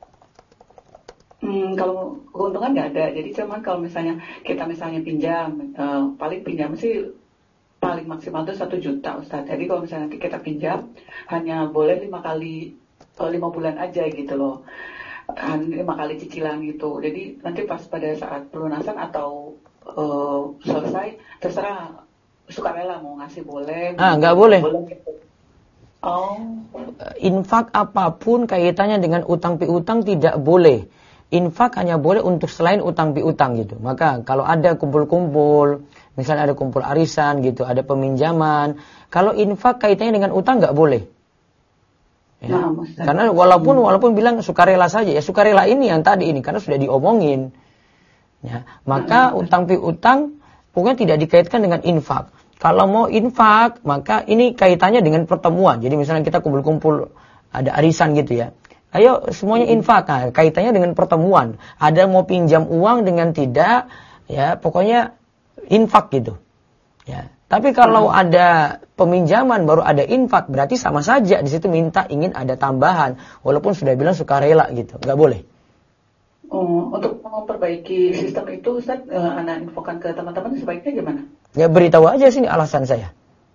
Kalau keuntungan nggak ada. Jadi cuman kalau misalnya kita pinjam, paling pinjam sih paling maksimal itu 1 juta Ustaz. Jadi kalau misalnya nanti kita pinjam hanya boleh 5 bulan aja gitu loh. 5 kali cicilan gitu. Jadi nanti pas pada saat pelunasan atau selesai terserah, sukarela mau ngasih boleh. Nggak boleh. Gitu. Oh. Infak apapun kaitannya dengan utang piutang tidak boleh. Infak hanya boleh untuk selain utang piutang gitu. Maka kalau ada kumpul-kumpul, misalnya ada kumpul arisan gitu, ada peminjaman, kalau infak kaitannya dengan utang nggak boleh. Ya. Karena walaupun bilang sukarela saja, ya sukarela ini yang tadi ini karena sudah diomongin. Ya, maka utang piutang pokoknya tidak dikaitkan dengan infak. Kalau mau infak, maka ini kaitannya dengan pertemuan. Jadi misalnya kita kumpul-kumpul, ada arisan gitu ya. Ayo semuanya infak, nah, kaitannya dengan pertemuan. Ada mau pinjam uang dengan tidak, ya pokoknya infak gitu. Ya. Tapi kalau ada peminjaman baru ada infak, berarti sama saja di situ ingin ada tambahan, walaupun sudah bilang sukarela gitu, nggak boleh. Untuk memperbaiki sistem itu, Ustaz, anak infokan ke teman-teman sebaiknya gimana? Ya beritahu aja sini alasan saya.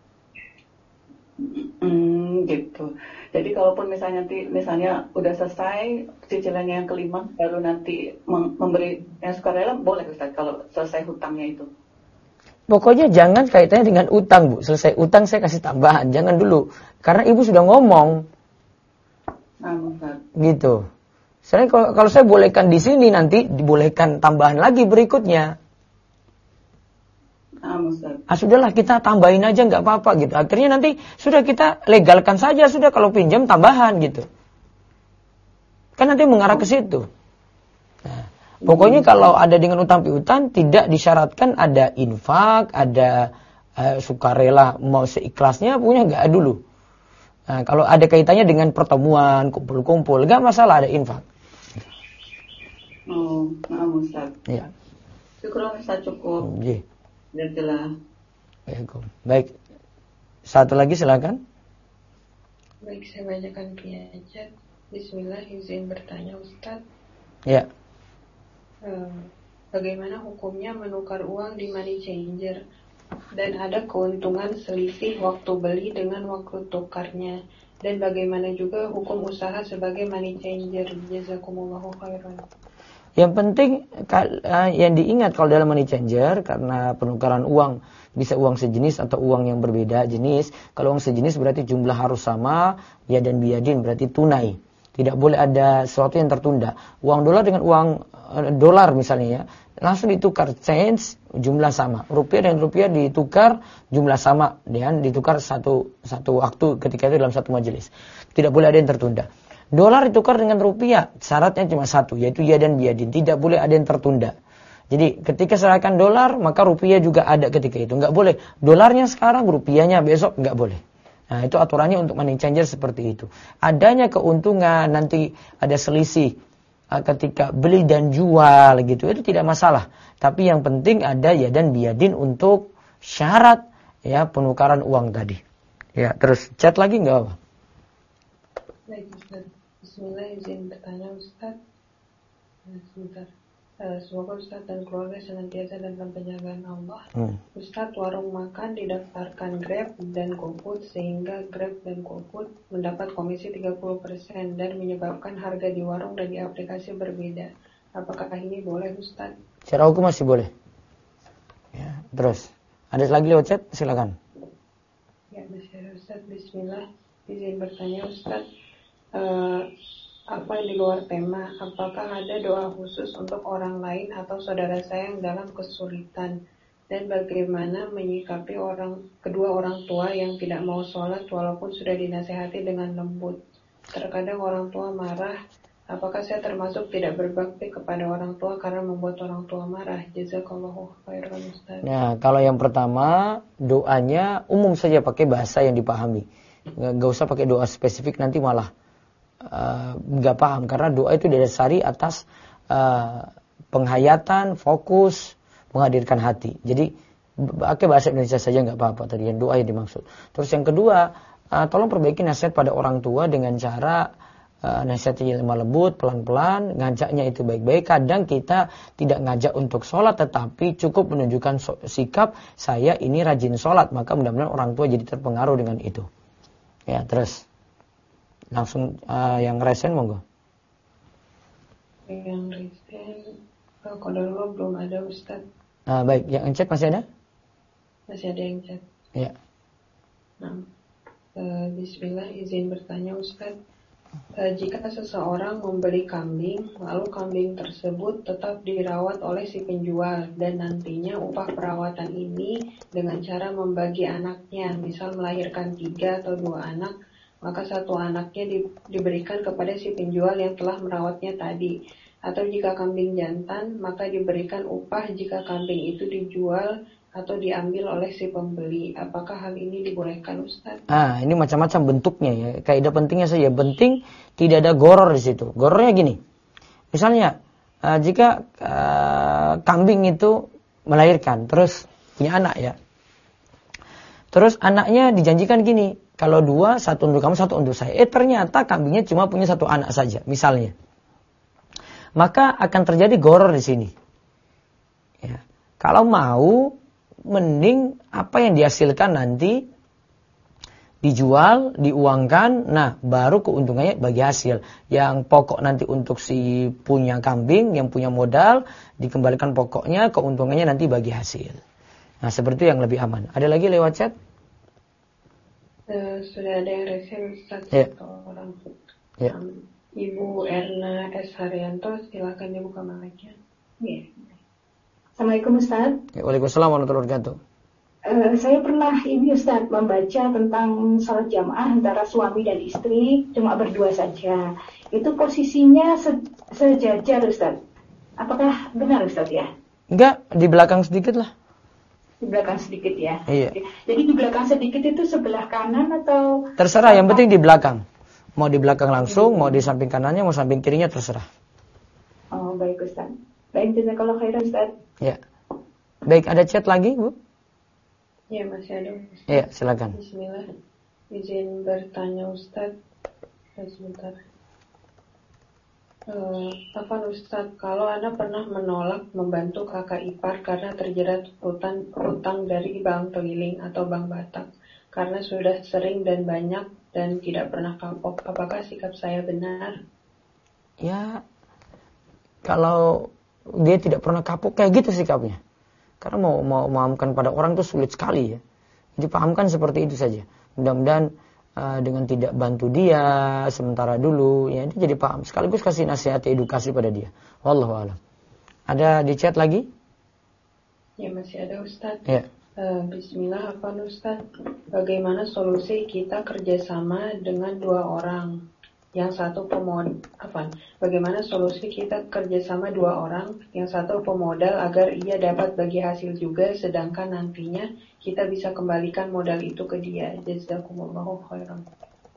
Gitu. Jadi kalaupun misalnya udah selesai cicilannya yang kelima, baru nanti memberi yang sukarela, boleh Ustaz kalau selesai hutangnya itu? Pokoknya jangan kaitannya dengan utang Bu. Selesai utang saya kasih tambahan, jangan dulu. Karena ibu sudah ngomong. Gitu. Soalnya kalau saya bolehkan di sini nanti dibolehkan tambahan lagi berikutnya. Sudahlah kita tambahin aja nggak apa-apa gitu. Akhirnya nanti sudah kita legalkan saja sudah kalau pinjam tambahan gitu. Kan nanti mengarah ke situ. Nah, pokoknya kalau ada dengan utang piutang tidak disyaratkan ada infak, ada sukarela mau seikhlasnya punya nggak dulu. Nah, kalau ada kaitannya dengan pertemuan, kumpul-kumpul, nggak masalah ada infak. Ustaz. Iya. Syukur Ustaz cukup. Iya. Jelas. Baik. Satu lagi silakan. Baik, saya bacakan via chat. Bismillah, izin bertanya Ustaz. Ya. Bagaimana hukumnya menukar uang di money changer? Dan ada keuntungan selisih waktu beli dengan waktu tukarnya. Dan bagaimana juga hukum usaha sebagai money changer? Jazakumullahu khairan. Yang penting yang diingat kalau dalam money changer, karena penukaran uang bisa uang sejenis atau uang yang berbeda jenis. Kalau uang sejenis berarti jumlah harus sama, ya dan biadin berarti tunai. Tidak boleh ada sesuatu yang tertunda. Uang dolar dengan uang dolar misalnya ya, langsung ditukar change jumlah sama. Rupiah dan rupiah ditukar jumlah sama dan ditukar satu waktu ketika itu dalam satu majelis. Tidak boleh ada yang tertunda. Dolar ditukar dengan rupiah, syaratnya cuma satu, yaitu ya dan biadin. Tidak boleh ada yang tertunda. Jadi ketika serahkan dolar, maka rupiah juga ada ketika itu. Nggak boleh. Dolarnya sekarang, rupiahnya besok, nggak boleh. Nah, itu aturannya untuk money changer seperti itu. Adanya keuntungan, nanti ada selisih ketika beli dan jual gitu, itu tidak masalah. Tapi yang penting ada yadan biyadin untuk syarat ya penukaran uang tadi. Ya, terus chat lagi enggak apa? Baik, Ustaz. Bismillah, izin bertanya Ustaz. Sebentar. Semoga Ustaz dan keluarga senantiasa dalam penjagaan Allah. Ustaz, warung makan didaftarkan Grab dan GoFood sehingga Grab dan GoFood mendapat komisi 30% dan menyebabkan harga di warung dan di aplikasi berbeda. Apakah ini boleh Ustaz? Secara hukum masih boleh. Ya, terus ada lagi lewat chat, silakan. Ya, masih ada Ustaz. Bismillah, izin bertanya Ustaz. Apa di luar tema, apakah ada doa khusus untuk orang lain atau saudara saya yang dalam kesulitan, dan bagaimana menyikapi kedua orang tua yang tidak mau sholat walaupun sudah dinasihati dengan lembut? Terkadang orang tua marah. Apakah saya termasuk tidak berbakti kepada orang tua karena membuat orang tua marah? Jazakallahu khairan Ustaz. Nah, kalau yang pertama doanya umum saja, pakai bahasa yang dipahami. Gak usah pakai doa spesifik, nanti malah nggak paham, karena doa itu didasari atas penghayatan, fokus, menghadirkan hati. Jadi pakai bahasa Indonesia saja nggak apa-apa tadi yang doa yang dimaksud. Terus yang kedua, tolong perbaiki nasihat pada orang tua dengan cara nasihatnya lemah lembut, pelan-pelan, ngajaknya itu baik-baik. Kadang kita tidak ngajak untuk sholat, tetapi cukup menunjukkan sikap saya ini rajin sholat, maka mudah-mudahan orang tua jadi terpengaruh dengan itu. Ya, terus langsung yang resen monggo. Yang resen kalau belum ada Ustaz. Baik, yang chat masih ada? Masih ada yang chat. Ya. Nah, Bismillah, izin bertanya Ustaz. Jika seseorang membeli kambing, lalu kambing tersebut tetap dirawat oleh si penjual dan nantinya upah perawatan ini dengan cara membagi anaknya, misal melahirkan 3 atau 2 anak, maka 1 anaknya diberikan kepada si penjual yang telah merawatnya tadi. Atau jika kambing jantan, maka diberikan upah jika kambing itu dijual atau diambil oleh si pembeli. Apakah hal ini dibolehkan Ustaz? Ini macam-macam bentuknya ya. Kaidah pentingnya saja, penting tidak ada goror di situ. Gorornya gini. Misalnya, jika kambing itu melahirkan, terus punya anak ya. Terus anaknya dijanjikan gini, kalau 2, 1 untuk kamu, 1 untuk saya. Ternyata kambingnya cuma punya 1 anak saja, misalnya. Maka akan terjadi goror di sini. Ya. Kalau mau, mending apa yang dihasilkan nanti dijual, diuangkan, nah baru keuntungannya bagi hasil. Yang pokok nanti untuk si punya kambing, yang punya modal, dikembalikan pokoknya, keuntungannya nanti bagi hasil. Nah, seperti yang lebih aman. Ada lagi lewat chat? Sudah ada yang resen Ustaz. Ya. Orang. Ya. Ibu Erna S. Haryanto, silakan dibuka mic-nya. Ya. Assalamualaikum Ustaz. Ya, waalaikumsalam warahmatullahi wabarakatuh. Saya pernah Ustaz membaca tentang salat jamaah antara suami dan istri cuma berdua saja. Itu posisinya sejajar Ustaz. Apakah benar Ustaz ya? Enggak, di belakang sedikit lah. Di belakang sedikit ya. Iya. Jadi di belakang sedikit itu sebelah kanan atau? Terserah, yang penting di belakang. Mau di belakang langsung, mau di samping kanannya, mau samping kirinya, terserah. Oh, baik Ustaz. Baik, jazakallahu khairan Ustaz. Ya. Baik, ada chat lagi, Bu? Ya, masih ada Ustaz. Ya, silakan. Bismillah. Izin bertanya Ustaz. Sebentar. Ustaz, kalau Anda pernah menolak membantu kakak ipar karena terjerat hutang dari bank keliling atau bank Batak karena sudah sering dan banyak dan tidak pernah kapok, apakah sikap saya benar? Ya, kalau dia tidak pernah kapok kayak gitu sikapnya. Karena mau memahamkan pada orang itu sulit sekali ya. Jadi pahamkan seperti itu saja. Mudah-mudahan dengan tidak bantu dia sementara dulu, ya dia jadi paham. Sekaligus kasih nasihat edukasi pada dia. Wallahu a'lam. Ada di chat lagi? Ya, masih ada Ustaz. Ya. Bismillah, Ustaz? Bagaimana solusi kita kerjasama dengan 2 orang? yang satu bagaimana solusi kita kerjasama 2 orang, yang satu pemodal agar ia dapat bagi hasil juga, sedangkan nantinya kita bisa kembalikan modal itu ke dia. Jazakumullahu khairan.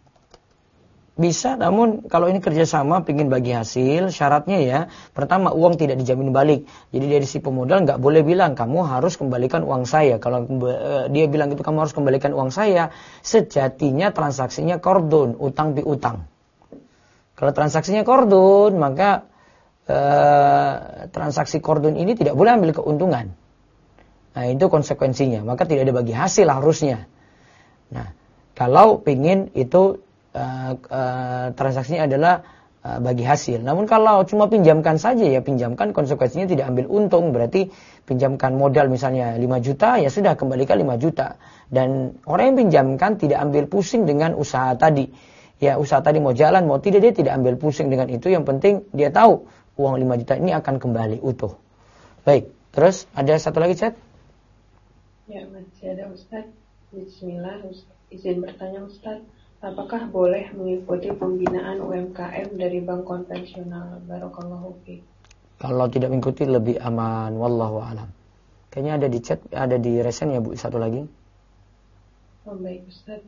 Bisa, namun kalau ini kerjasama pengen bagi hasil, syaratnya ya, pertama uang tidak dijamin balik. Jadi dari si pemodal nggak boleh bilang kamu harus kembalikan uang saya. Kalau dia bilang itu kamu harus kembalikan uang saya, sejatinya transaksinya qardun, utang piutang. Kalau transaksinya qardun, maka transaksi qardun ini tidak boleh ambil keuntungan. Nah itu konsekuensinya, maka tidak ada bagi hasil harusnya. Nah kalau pengen itu transaksinya adalah bagi hasil. Namun kalau cuma pinjamkan saja ya pinjamkan, konsekuensinya tidak ambil untung. Berarti pinjamkan modal misalnya 5 juta, ya sudah kembalikan 5 juta. Dan orang yang pinjamkan tidak ambil pusing dengan usaha tadi. Ya usaha tadi mau jalan mau tidak, dia tidak ambil pusing dengan itu. Yang penting dia tahu uang 5 juta ini akan kembali utuh. Baik, terus ada satu lagi chat? Ya masih ada Ustaz. Bismillah, izin bertanya Ustaz. Apakah boleh mengikuti pembinaan UMKM dari bank konvensional? Barakallahu fiik. Kalau tidak mengikuti lebih aman, wallahu alam. Kayaknya ada di chat, ada di resen ya Bu, satu lagi. Oh, baik Ustaz.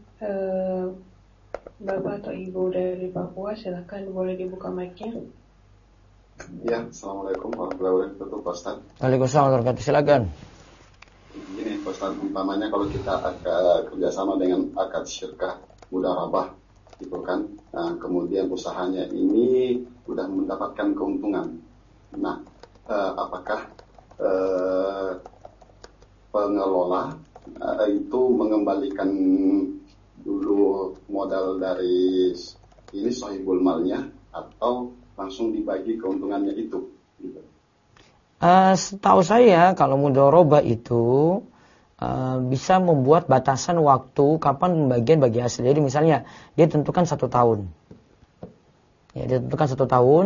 Bapak atau Ibu dari Papua, silakan boleh dibuka mic-nya. Ya, Assalamualaikum warahmatullahi wabarakatuh, Pak Ustaz. Waalaikumsalam warahmatullahi wabarakatuh, silakan. Gini, Pak Ustaz, umpamanya kalau kita kerjasama dengan akad syirkah mudharabah gitu kan, nah, kemudian usahanya ini sudah mendapatkan keuntungan. Nah, apakah pengelola itu mengembalikan dulu modal dari ini sahibul malnya atau langsung dibagi keuntungannya itu? Gitu. Setahu saya kalau mudharabah itu bisa membuat batasan waktu kapan pembagian bagi hasil. Jadi misalnya dia tentukan 1 tahun. Ya, dia tentukan 1 tahun.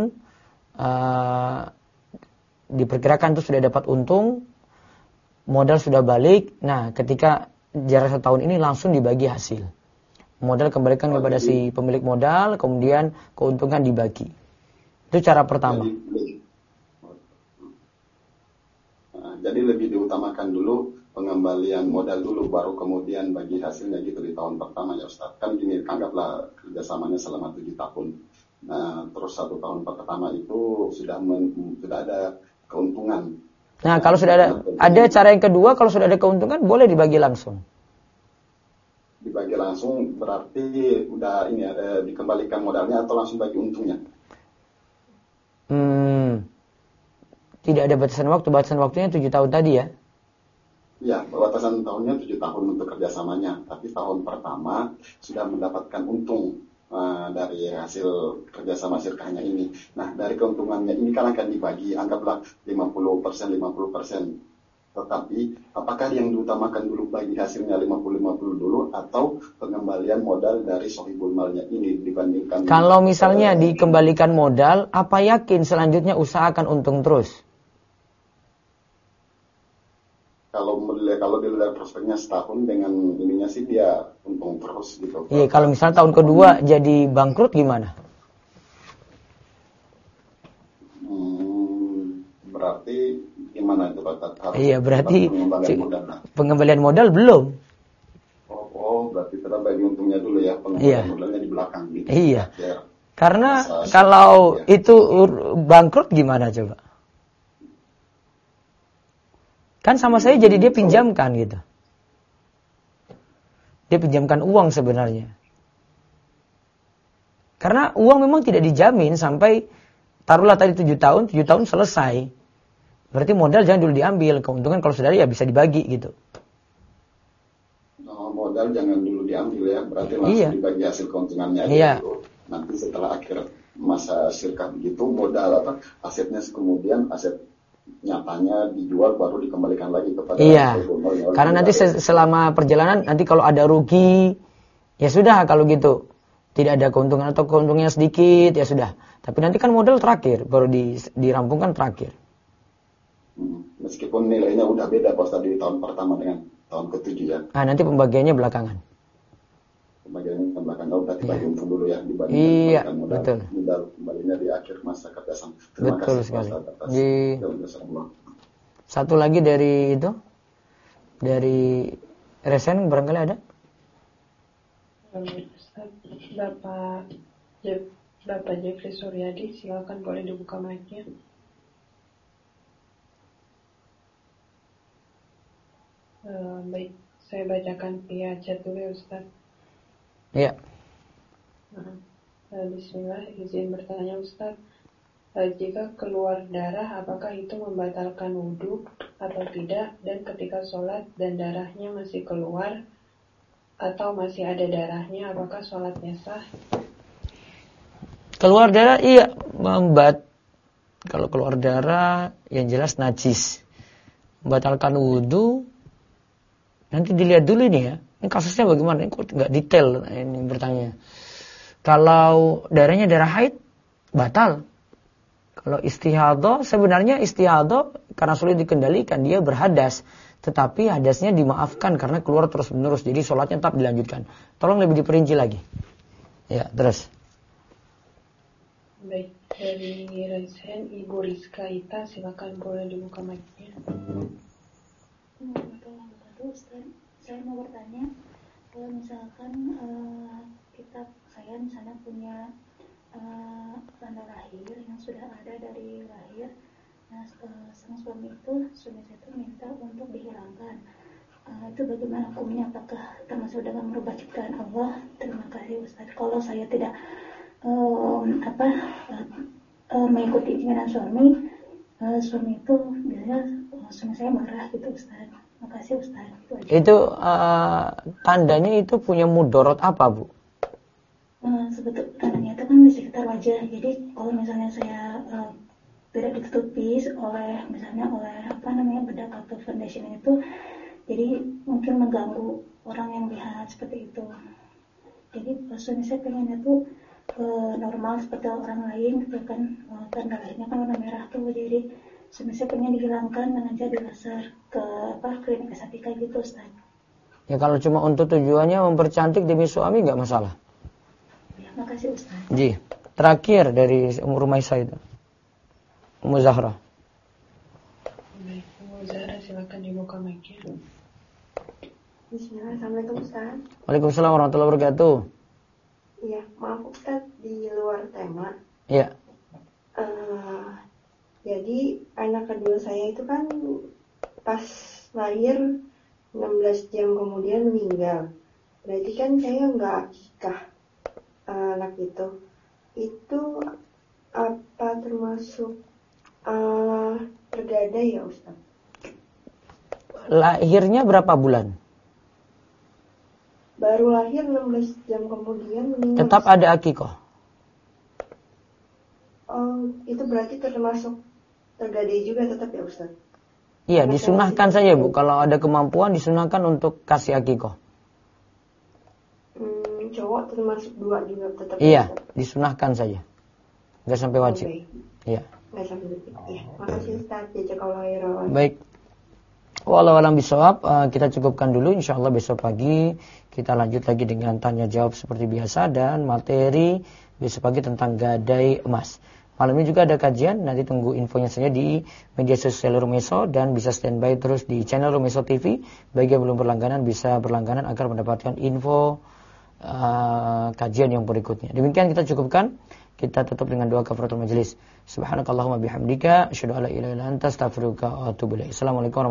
Diperkirakan itu sudah dapat untung, modal sudah balik. Nah, ketika jarak 1 tahun ini langsung dibagi hasil. Modal kembalikan kepada si pemilik modal, kemudian keuntungan dibagi. Itu cara pertama. Jadi lebih diutamakan dulu pengembalian modal dulu, baru kemudian bagi hasilnya gitu di tahun pertama ya Ustaz. Kan gini, anggaplah kerjasamanya selama 7 tahun. Nah, terus 1 tahun pertama itu sudah ada keuntungan. Nah, kalau sudah ada cara yang kedua, kalau sudah ada keuntungan boleh dibagi langsung. Dibagi langsung berarti udah ini dikembalikan modalnya atau langsung bagi untungnya? Tidak ada batasan waktu, batasan waktunya 7 tahun tadi ya? Ya, batasan tahunnya 7 tahun untuk kerjasamanya. Tapi tahun pertama sudah mendapatkan untung dari hasil kerjasama syirkahnya ini. Nah, dari keuntungannya ini kan akan dibagi, anggaplah 50%, 50%. Tetapi, apakah yang diutamakan dulu bagi hasilnya 50-50 dulu, atau pengembalian modal dari sohibul malnya ini dibandingkan... Kalau misalnya dikembalikan modal, apa yakin selanjutnya usaha akan untung terus? Kalau dilihat prospeknya setahun dengan ininya sih dia untung terus gitu. Iya, kalau misalnya tahun kedua jadi bangkrut gimana? Berarti gimana itu Pak? Iya, berarti pengembalian modal belum. Oh, berarti kita bagi untungnya dulu ya, pengembalian modalnya di belakang gitu. Iya. Karena kalau itu bangkrut gimana coba? Kan sama saya jadi dia pinjamkan gitu. Dia pinjamkan uang sebenarnya. Karena uang memang tidak dijamin sampai, taruhlah tadi 7 tahun selesai. Berarti modal jangan dulu diambil, keuntungan kalau sudah ya bisa dibagi gitu. Modal jangan dulu diambil ya, berarti langsung dibagi hasil keuntungannya aja gitu. Nanti setelah akhir masa syirkah begitu, modal asetnya kemudian aset nyatanya dijual baru dikembalikan lagi kepada karena nanti selama perjalanan nanti kalau ada rugi ya sudah, kalau gitu tidak ada keuntungan atau keuntungannya sedikit ya sudah, tapi nanti kan modal terakhir baru dirampungkan terakhir. Meskipun nilainya udah beda pas tadi tahun pertama dengan tahun ke-7 ya. Nanti pembagiannya belakangan. pembagian belakang. Berarti bagi info dulu ya dibandingkan Iya, modal, betul. modal kembalinya di akhir masa kerjasama. Terima Betul kasih sekali. Pak Ustaz atas jawaban. Satu lagi dari itu, dari Resen barangkali ada? Bapak Jeffrey Suryadi, silakan boleh dibuka mic-nya. Baik, saya bacakan via chat dulu ya Ustaz. Iya. Bismillah, izin bertanya Ustaz. Jika keluar darah, apakah itu membatalkan wudhu atau tidak? Dan ketika sholat dan darahnya masih keluar atau masih ada darahnya, apakah sholatnya sah? Keluar darah, iya, kalau keluar darah, yang jelas najis. Membatalkan wudhu, nanti dilihat dulu ini ya. Ini kasusnya bagaimana? Ini kok nggak detail ini bertanya. Kalau darahnya darah haid, batal. Kalau istihadah, sebenarnya istihadah karena sulit dikendalikan, dia berhadas. Tetapi hadasnya dimaafkan karena keluar terus-menerus. Jadi sholatnya tetap dilanjutkan. Tolong lebih diperinci lagi. Ya, terus. Baik, dari Resen, Ibu Rizka Ita, silakan boleh dibuka mic-nya. Ustaz, saya mau bertanya, kalau misalkan saya misalnya punya tanda lahir yang sudah ada dari lahir, nah sang suami saya itu minta untuk dihilangkan. Itu bagaimana hukumnya? Apakah termasuk dengan merubah ciptaan Allah? Terima kasih Ustaz. Kalau saya tidak mengikuti keinginan suami itu biasanya suami saya marah gitu Ustaz. Terima kasih Ustaz. Itu tandanya itu punya mudorot apa Bu? Sebetulnya tandanya itu kan di sekitar wajah. Jadi kalau misalnya saya tidak ditutupi oleh bedak atau foundation itu, jadi mungkin mengganggu orang yang lihat seperti itu. Jadi suami saya pengennya tuh normal seperti orang lain gitu kan, tanda lahirnya kan warna merah tuh, jadi suami saya pengen dihilangkan dengan cara dilaser ke klinik estetika gitu Ustaz. Ya kalau cuma untuk tujuannya mempercantik demi suami nggak masalah. Ya, makasih Ustaz. Ji, terakhir dari rumah saya itu, Ummu Zahra. Baik, Ummu Zahra silakan dibuka mic-nya. Bismillah, Assalamualaikum Ustaz. Waalaikumsalam warahmatullahi wabarakatuh. Iya, maaf Ustaz, di luar tema. Iya. Jadi anak kedua saya itu kan pas lahir 16 jam kemudian meninggal. Berarti kan saya nggak akikah anak itu. Itu apa termasuk tergadai ya Ustaz? Lahirnya berapa bulan? Baru lahir 16 jam kemudian meninggal. Tetap ada akikah? Oh, itu berarti termasuk tergadai juga tetap ya Ustaz? Iya, disunahkan saja Bu. Kalau ada kemampuan disunahkan untuk kasih akikah. Cowok termasuk 2 juga tetap. Iya, disunahkan saja. Enggak sampai wajib. Iya. Enggak sampai wajib. Iya. Makasih Ustaz. Jazakallahu khairan. Baik. Wallahu a'lam bishawab. Kita cukupkan dulu, insyaallah besok pagi kita lanjut lagi dengan tanya jawab seperti biasa dan materi besok pagi tentang gadai emas. Malam ini juga ada kajian, nanti tunggu infonya saja di media sosial Rumeso dan bisa standby terus di channel Rumeso TV. Bagi yang belum berlangganan bisa berlangganan agar mendapatkan info kajian yang berikutnya. Demikian kita cukupkan. Kita tutup dengan doa kafaratul majelis. Subhanakallahumma bihamdika asyhadu an la ilaha illa anta astaghfiruka wa atubu ilaik. Assalamualaikum warahmatullahi wabarakatuh.